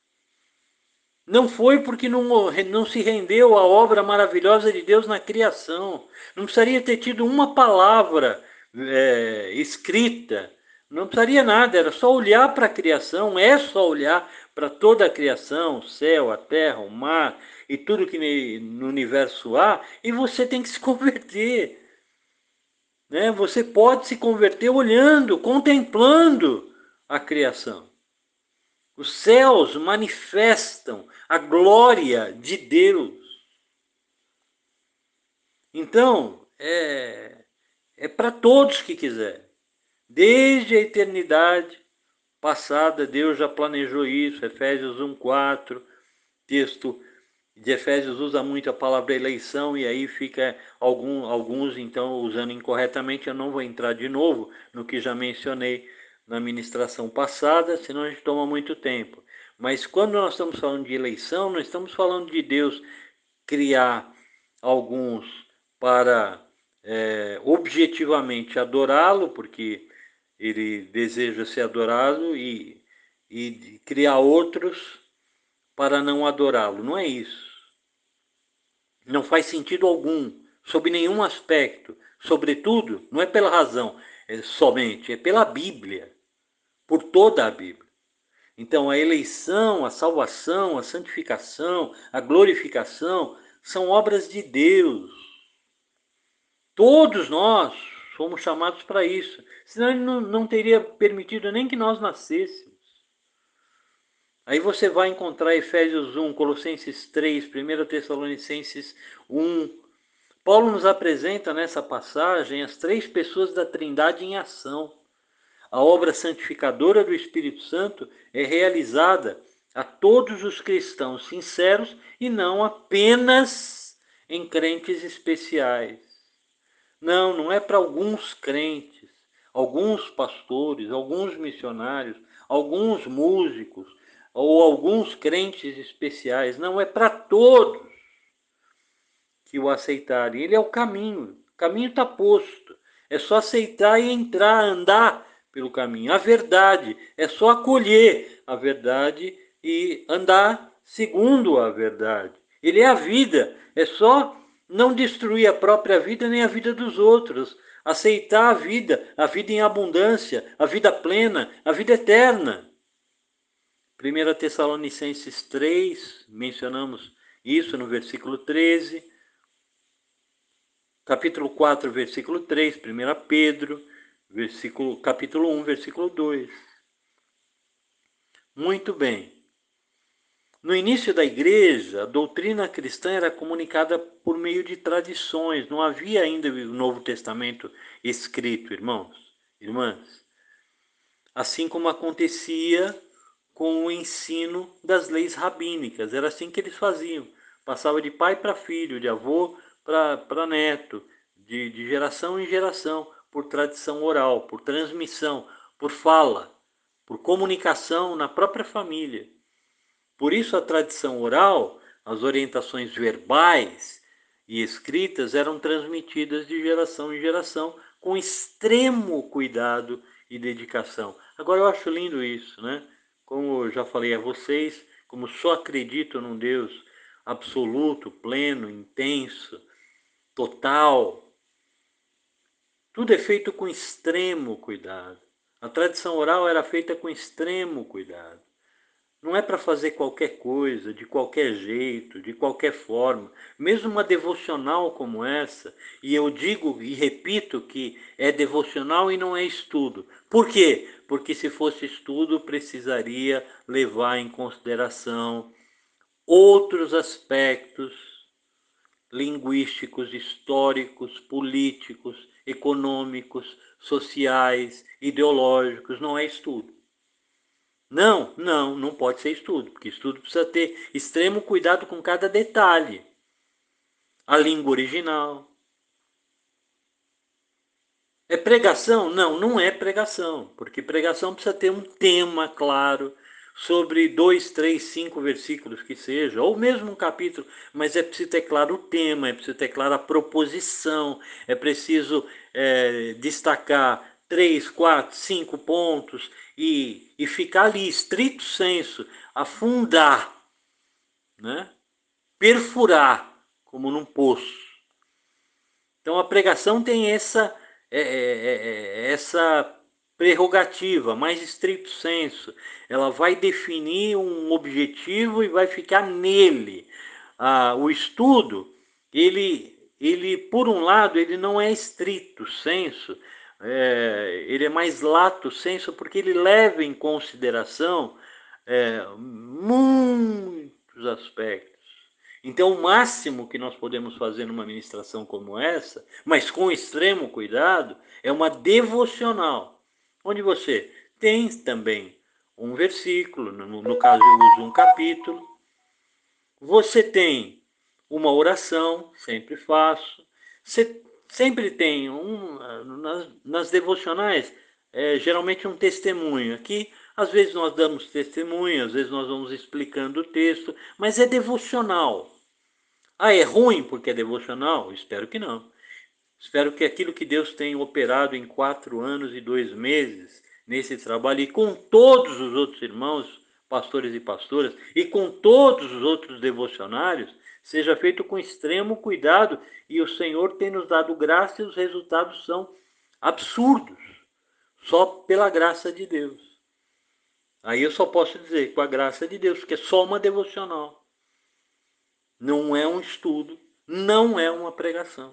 Não foi porque não, não se rendeu à obra maravilhosa de Deus na criação. Não precisaria ter tido uma palavra é, escrita. Não precisaria nada, era só olhar para a criação, é só olhar para toda a criação, o céu, a terra, o mar e tudo que no universo há, e você tem que se converter. Né? Você pode se converter olhando, contemplando a criação. Os céus manifestam a glória de Deus. Então, é, é para todos que quiserem. Desde a eternidade passada, Deus já planejou isso. Efésios um, quatro, texto de Efésios usa muito a palavra eleição, e aí fica algum, alguns, então, usando incorretamente. Eu não vou entrar de novo no que já mencionei na ministração passada, senão a gente toma muito tempo. Mas quando nós estamos falando de eleição, nós estamos falando de Deus criar alguns para é, objetivamente adorá-lo, porque ele deseja ser adorado, e, e criar outros para não adorá-lo. Não é isso. Não faz sentido algum, sob nenhum aspecto. Sobretudo, não é pela razão é somente, é pela Bíblia, por toda a Bíblia. Então, a eleição, a salvação, a santificação, a glorificação são obras de Deus. Todos nós fomos chamados para isso. Senão ele não, não teria permitido nem que nós nascêssemos. Aí você vai encontrar Efésios um, Colossenses três, primeira Tessalonicenses um. Paulo nos apresenta nessa passagem as três pessoas da Trindade em ação. A obra santificadora do Espírito Santo é realizada a todos os cristãos sinceros e não apenas em crentes especiais. Não, não é para alguns crentes, alguns pastores, alguns missionários, alguns músicos ou alguns crentes especiais. Não, é para todos que o aceitarem. Ele é o caminho. O caminho está posto. É só aceitar e entrar, andar pelo caminho. A verdade, é só acolher a verdade e andar segundo a verdade. Ele é a vida, é só não destruir a própria vida nem a vida dos outros. aceitar a vida, a vida em abundância, a vida plena, a vida eterna. primeira Tessalonicenses três, mencionamos isso no versículo treze. Capítulo quatro, versículo três, primeira Pedro, versículo, capítulo um, versículo dois. Muito bem. No início da igreja, a doutrina cristã era comunicada por meio de tradições. Não havia ainda o Novo Testamento escrito, irmãos, irmãs. Assim como acontecia com o ensino das leis rabínicas. Era assim que eles faziam. Passava de pai para filho, de avô para neto, de, de geração em geração, por tradição oral, por transmissão, por fala, por comunicação na própria família. Por isso a tradição oral, as orientações verbais e escritas eram transmitidas de geração em geração com extremo cuidado e dedicação. Agora eu acho lindo isso, né? Como eu já falei a vocês, como só acredito num Deus absoluto, pleno, intenso, total. Tudo é feito com extremo cuidado. A tradição oral era feita com extremo cuidado. Não é para fazer qualquer coisa, de qualquer jeito, de qualquer forma. Mesmo uma devocional como essa, e eu digo e repito que é devocional e não é estudo. Por quê? Porque se fosse estudo, precisaria levar em consideração outros aspectos linguísticos, históricos, políticos, econômicos, sociais, ideológicos. Não é estudo. Não, não, não pode ser estudo, porque estudo precisa ter extremo cuidado com cada detalhe. A língua original. É pregação? Não, não é pregação, porque pregação precisa ter um tema claro sobre dois, três, cinco versículos que seja, ou mesmo um capítulo, mas é preciso ter claro o tema, é preciso ter claro a proposição, é preciso é, destacar três, quatro, cinco pontos e, e ficar ali, estrito senso, afundar, né? Perfurar, como num poço. Então a pregação tem essa, é, é, é, essa prerrogativa, mais estrito senso. Ela vai definir um objetivo e vai ficar nele. Ah, o estudo, ele, ele, por um lado, ele não é estrito senso, é, ele é mais lato senso, porque ele leva em consideração é, muitos aspectos. Então, o máximo que nós podemos fazer numa ministração como essa, mas com extremo cuidado, é uma devocional, onde você tem também um versículo, no, no caso eu uso um capítulo, você tem uma oração, sempre faço, você sempre tem um, nas, nas devocionais, é, geralmente um testemunho. Aqui, às vezes nós damos testemunho, às vezes nós vamos explicando o texto, mas é devocional. Ah, é ruim porque é devocional? Espero que não. Espero que aquilo que Deus tem operado em quatro anos e dois meses nesse trabalho, e com todos os outros irmãos, pastores e pastoras, e com todos os outros devocionários, seja feito com extremo cuidado, e o Senhor tem nos dado graça e os resultados são absurdos, só pela graça de Deus. Aí eu só posso dizer, com a graça de Deus, que é só uma devocional. Não é um estudo, não é uma pregação.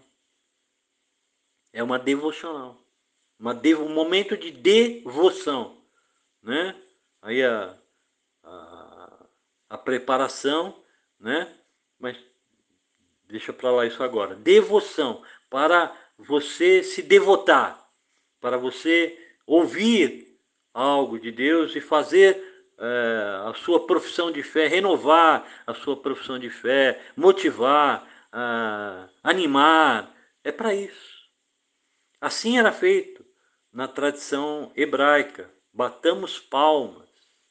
É uma devocional. Uma devo, um momento de devoção. Né? Aí a, a, a preparação, né? Mas deixa para lá isso agora. Devoção, para você se devotar, para você ouvir algo de Deus e fazer é, a sua profissão de fé, renovar a sua profissão de fé, motivar, uh, animar. É para isso. Assim era feito na tradição hebraica. Batamos palmas.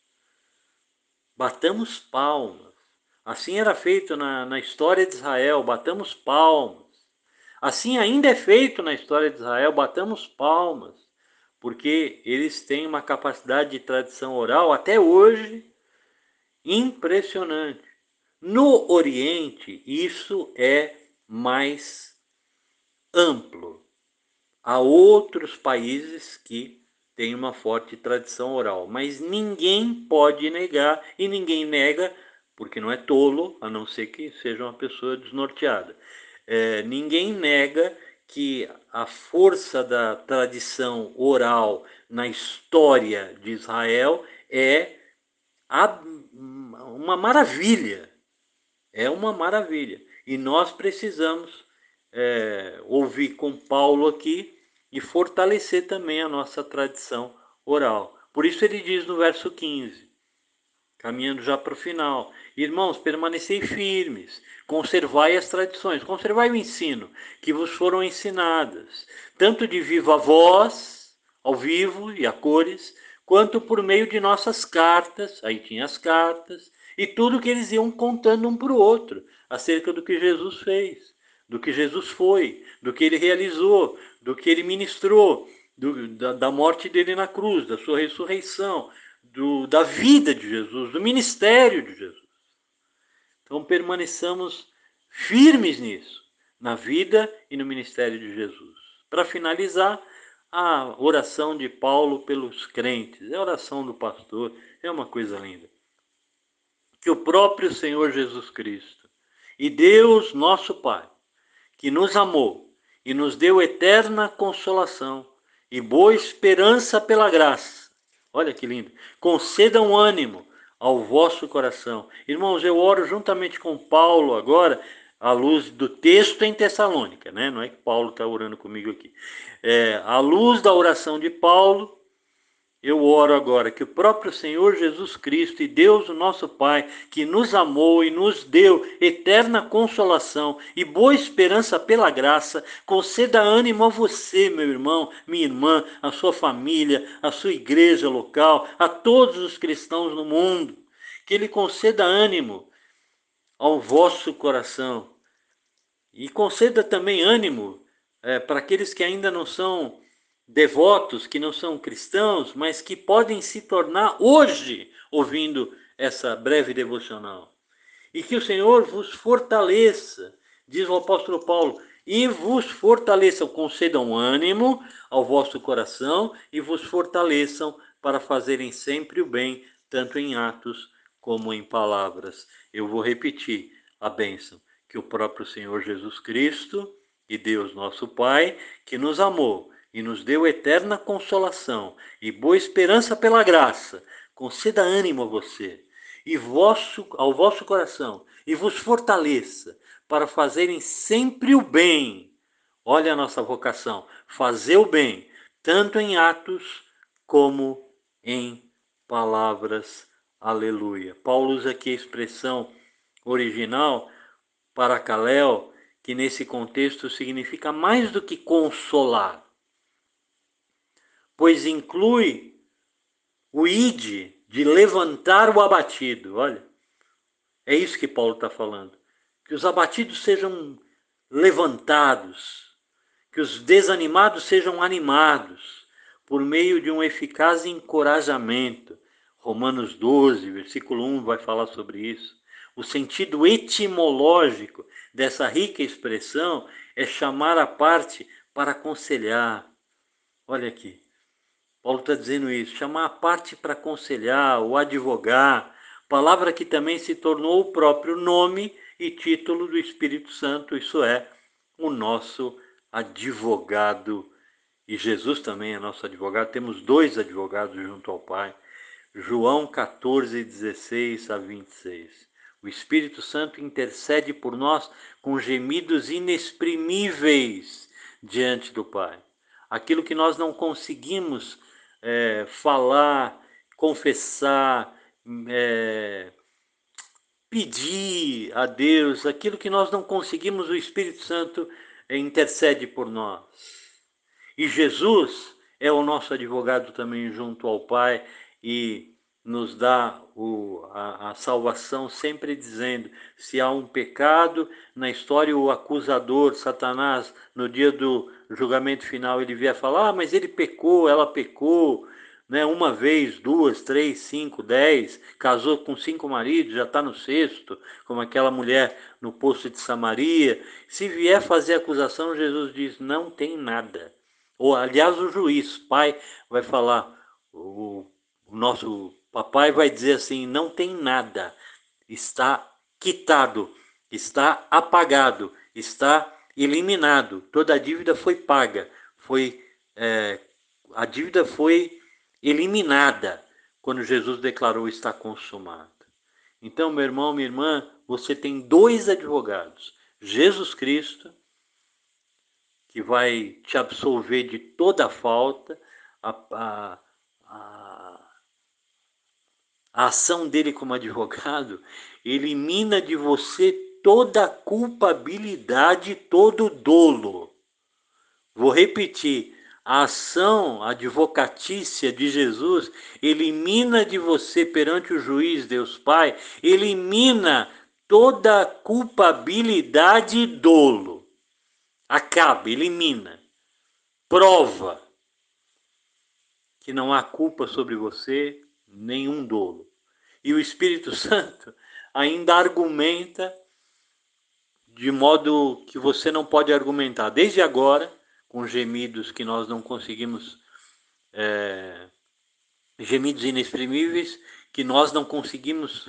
Batamos palmas. Assim era feito na, na história de Israel. Batamos palmas. Assim ainda é feito na história de Israel. Batamos palmas. Porque eles têm uma capacidade de tradição oral até hoje impressionante. No Oriente, isso é mais amplo. Há outros países que têm uma forte tradição oral, mas ninguém pode negar, e ninguém nega, porque não é tolo, a não ser que seja uma pessoa desnorteada. É, ninguém nega que a força da tradição oral na história de Israel é uma maravilha. É uma maravilha. E nós precisamos é, ouvir com Paulo aqui e fortalecer também a nossa tradição oral. Por isso ele diz no verso quinze, caminhando já para o final: irmãos, permanecei firmes, conservai as tradições, conservai o ensino que vos foram ensinadas, tanto de viva voz, ao vivo e a cores, quanto por meio de nossas cartas, aí tinha as cartas, e tudo que eles iam contando um para o outro, acerca do que Jesus fez, do que Jesus foi, do que ele realizou, do que ele ministrou, do, da, da morte dele na cruz, da sua ressurreição, do, da vida de Jesus, do ministério de Jesus. Então permaneçamos firmes nisso, na vida e no ministério de Jesus. Para finalizar, a oração de Paulo pelos crentes, é a oração do pastor, é uma coisa linda. Que o próprio Senhor Jesus Cristo e Deus nosso Pai, que nos amou e nos deu eterna consolação e boa esperança pela graça, olha que lindo, concedam ânimo ao vosso coração. Irmãos, eu oro juntamente com Paulo agora, à luz do texto em Tessalônica, né? Não é que Paulo está orando comigo aqui. É, à luz da oração de Paulo, eu oro agora que o próprio Senhor Jesus Cristo e Deus, o nosso Pai, que nos amou e nos deu eterna consolação e boa esperança pela graça, conceda ânimo a você, meu irmão, minha irmã, a sua família, a sua igreja local, a todos os cristãos no mundo. Que Ele conceda ânimo ao vosso coração e conceda também ânimo é, para aqueles que ainda não são devotos, que não são cristãos, mas que podem se tornar hoje ouvindo essa breve devocional. E que o Senhor vos fortaleça, diz o apóstolo Paulo, e vos fortaleçam, concedam ânimo ao vosso coração e vos fortaleçam para fazerem sempre o bem, tanto em atos como em palavras. Eu vou repetir a bênção. Que o próprio Senhor Jesus Cristo e Deus nosso Pai, que nos amou e nos deu eterna consolação e boa esperança pela graça, conceda ânimo a você e vosso, ao vosso coração e vos fortaleça para fazerem sempre o bem. Olha a nossa vocação, fazer o bem, tanto em atos como em palavras. Aleluia. Paulo usa aqui a expressão original, paracaléu, que nesse contexto significa mais do que consolar, pois inclui o ide de levantar o abatido. Olha, é isso que Paulo está falando. Que os abatidos sejam levantados, que os desanimados sejam animados, por meio de um eficaz encorajamento. Romanos doze, versículo um, vai falar sobre isso. O sentido etimológico dessa rica expressão é chamar a parte para aconselhar. Olha aqui, Paulo está dizendo isso, chamar a parte para aconselhar, ou advogar, palavra que também se tornou o próprio nome e título do Espírito Santo, isso é, o nosso advogado. E Jesus também é nosso advogado, temos dois advogados junto ao Pai. João quatorze, dezesseis a vinte e seis. O Espírito Santo intercede por nós com gemidos inexprimíveis diante do Pai. Aquilo que nós não conseguimos é, falar, confessar, é, pedir a Deus, aquilo que nós não conseguimos, o Espírito Santo é, intercede por nós. E Jesus é o nosso advogado também junto ao Pai e nos dá o, a, a salvação, sempre dizendo, se há um pecado na história, o acusador, Satanás, no dia do julgamento final, ele vier falar, ah, mas ele pecou, ela pecou, né? Uma vez, duas, três, cinco, dez, casou com cinco maridos, já está no sexto, como aquela mulher no poço de Samaria. Se vier fazer acusação, Jesus diz, não tem nada. Ou, aliás, o juiz, pai, vai falar, o, o nosso papai vai dizer assim, não tem nada, está quitado, está apagado, está eliminado, toda a dívida foi paga, foi, é, a dívida foi eliminada quando Jesus declarou está consumado. Então, meu irmão, minha irmã, você tem dois advogados, Jesus Cristo, que vai te absolver de toda a falta, a, a, a, a ação dele como advogado elimina de você toda a culpabilidade, todo o dolo. Vou repetir, a ação advocatícia de Jesus elimina de você perante o juiz, Deus Pai, elimina toda a culpabilidade e dolo. Acaba, elimina, prova que não há culpa sobre você, nenhum dolo. E o Espírito Santo ainda argumenta de modo que você não pode argumentar desde agora, com gemidos que nós não conseguimos, é, gemidos inexprimíveis, que nós não conseguimos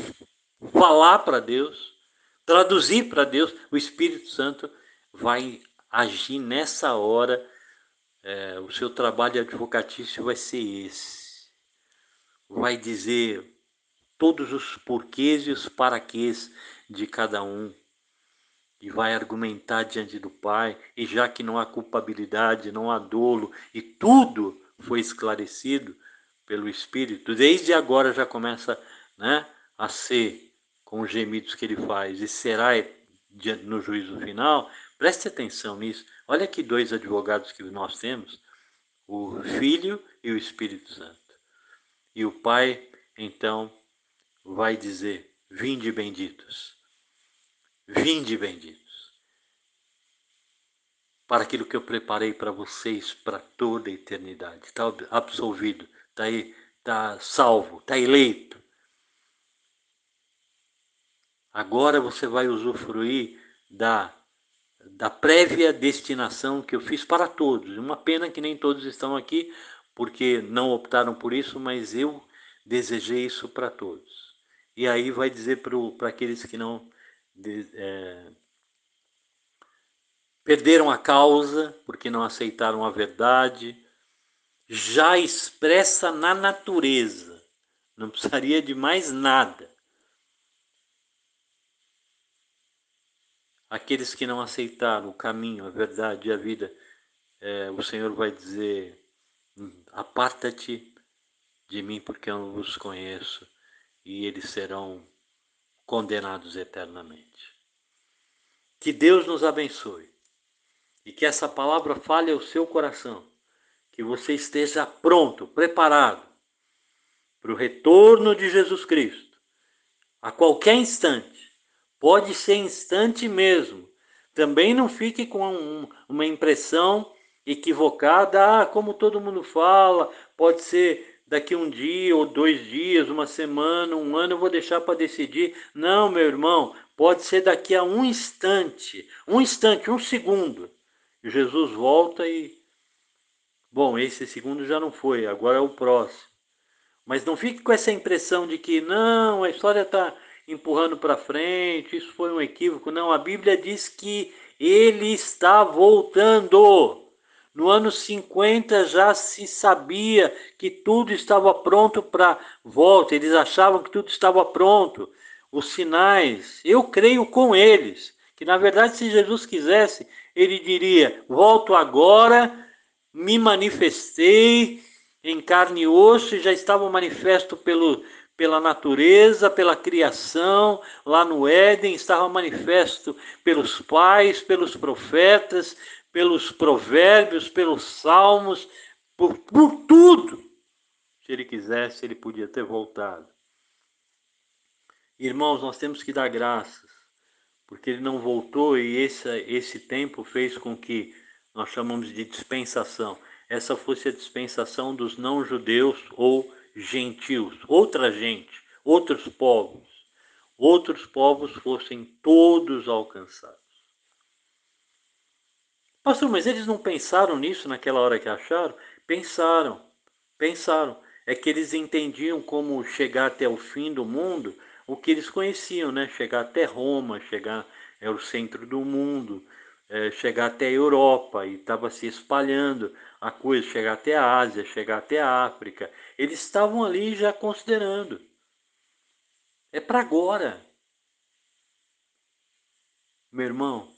falar para Deus, traduzir para Deus. O Espírito Santo vai agir nessa hora. É, o seu trabalho advocatício vai ser esse. Vai dizer todos os porquês e os paraquês de cada um. E vai argumentar diante do Pai, e já que não há culpabilidade, não há dolo, e tudo foi esclarecido pelo Espírito, desde agora já começa, né, a ser com os gemidos que ele faz, e será no juízo final. Preste atenção nisso. Olha que dois advogados que nós temos, o Filho e o Espírito Santo. E o Pai, então, vai dizer, vinde benditos, vinde benditos, para aquilo que eu preparei para vocês para toda a eternidade. Está absolvido, está aí, está salvo, está eleito. Agora você vai usufruir da, da prévia destinação que eu fiz para todos. Uma pena que nem todos estão aqui, porque não optaram por isso, mas eu desejei isso para todos. E aí vai dizer para aqueles que não é, perderam a causa, porque não aceitaram a verdade, já expressa na natureza, não precisaria de mais nada. Aqueles que não aceitaram o caminho, a verdade e a vida, é, o Senhor vai dizer, aparta-te de mim porque eu não vos conheço, e eles serão condenados eternamente. Que Deus nos abençoe e que essa palavra fale ao seu coração, que você esteja pronto, preparado para o retorno de Jesus Cristo, a qualquer instante. Pode ser instante mesmo. Também não fique com um, uma impressão equivocada, ah, como todo mundo fala, pode ser daqui um dia ou dois dias, uma semana, um ano, eu vou deixar para decidir. Não, meu irmão, pode ser daqui a um instante, um instante, um segundo. Jesus volta e, bom, esse segundo já não foi, agora é o próximo. Mas não fique com essa impressão de que, não, a história está empurrando para frente, isso foi um equívoco. Não, a Bíblia diz que ele está voltando. No ano cinquenta já se sabia que tudo estava pronto para volta. Eles achavam que tudo estava pronto. Os sinais, eu creio com eles, que na verdade se Jesus quisesse, ele diria, volto agora, me manifestei em carne e osso, e já estava manifesto pelo, pela natureza, pela criação, lá no Éden, estava manifesto pelos pais, pelos profetas, pelos provérbios, pelos salmos, por, por tudo. Se ele quisesse, ele podia ter voltado. Irmãos, nós temos que dar graças, porque ele não voltou, e esse, esse tempo fez com que nós chamamos de dispensação. Essa fosse a dispensação dos não-judeus ou gentios, outra gente, outros povos. Outros povos fossem todos alcançados. Pastor, mas eles não pensaram nisso naquela hora que acharam? Pensaram, pensaram. É que eles entendiam como chegar até o fim do mundo, o que eles conheciam, né? Chegar até Roma, chegar é o centro do mundo, é, chegar até a Europa, e estava se espalhando a coisa, chegar até a Ásia, chegar até a África. Eles estavam ali já considerando. É para agora, meu irmão.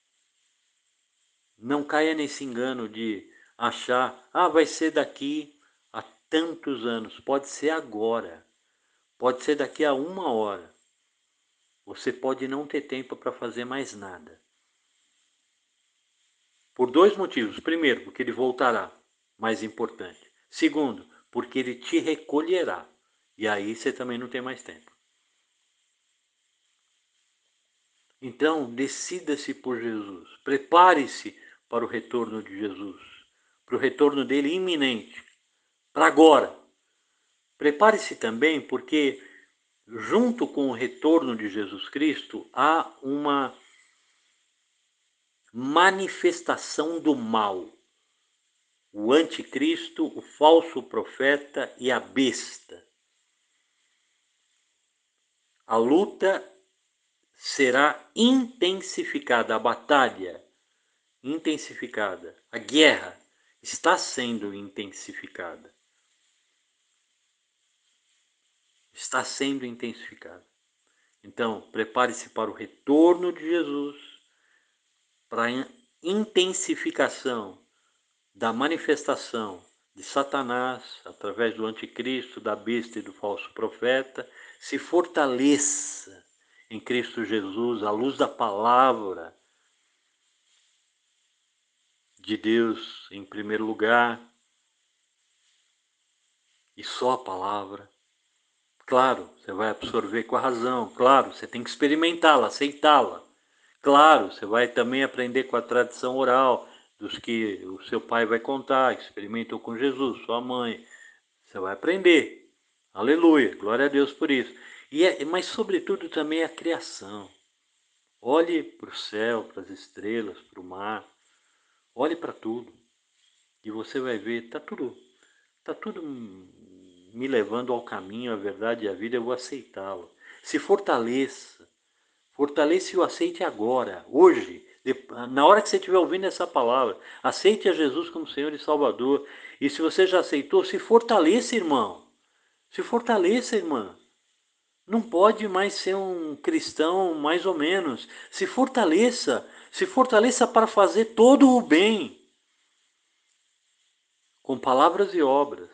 Não caia nesse engano de achar, ah, vai ser daqui a tantos anos. Pode ser agora. Pode ser daqui a uma hora. Você pode não ter tempo para fazer mais nada. Por dois motivos. Primeiro, porque ele voltará, mais importante. Segundo, porque ele te recolherá. E aí você também não tem mais tempo. Então, decida-se por Jesus. Prepare-se para o retorno de Jesus. Para o retorno dele iminente. Para agora. Prepare-se também porque, junto com o retorno de Jesus Cristo, há uma manifestação do mal. O anticristo, o falso profeta e a besta. A luta será intensificada, a batalha intensificada, a guerra está sendo intensificada. Está sendo intensificada. Então, prepare-se para o retorno de Jesus, para a intensificação da manifestação de Satanás, através do anticristo, da besta e do falso profeta. Se fortaleça em Cristo Jesus, à luz da palavra de Deus em primeiro lugar, e só a palavra. Claro, você vai absorver com a razão, claro, você tem que experimentá-la, aceitá-la. Claro, você vai também aprender com a tradição oral, dos que o seu pai vai contar, experimentou com Jesus, sua mãe. Você vai aprender. Aleluia, glória a Deus por isso. E é, mas sobretudo também a criação. Olhe para o céu, para as estrelas, para o mar. Olhe para tudo. E você vai ver, está tudo, tá tudo me levando ao caminho, à verdade e à vida, eu vou aceitá-lo. Se fortaleça. Fortaleça e o aceite agora, hoje, na hora que você estiver ouvindo essa palavra. Aceite a Jesus como Senhor e Salvador. E se você já aceitou, se fortaleça, irmão. Se fortaleça, irmã. Não pode mais ser um cristão mais ou menos. Se fortaleça. Se fortaleça para fazer todo o bem. Com palavras e obras.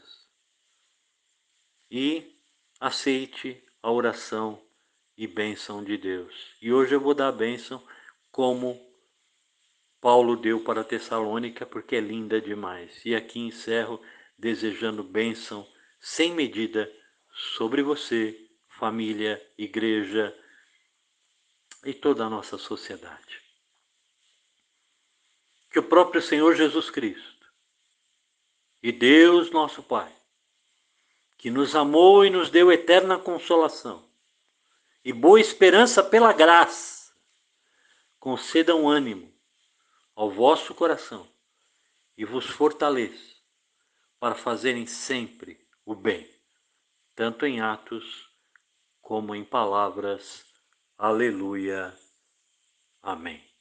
E aceite a oração e bênção de Deus. E hoje eu vou dar a bênção como Paulo deu para Tessalônica, porque é linda demais. E aqui encerro desejando bênção sem medida sobre você, família, igreja e toda a nossa sociedade. Que o próprio Senhor Jesus Cristo e Deus nosso Pai, que nos amou e nos deu eterna consolação e boa esperança pela graça, concedam ânimo ao vosso coração e vos fortaleça para fazerem sempre o bem, tanto em atos como em palavras. Aleluia. Amém.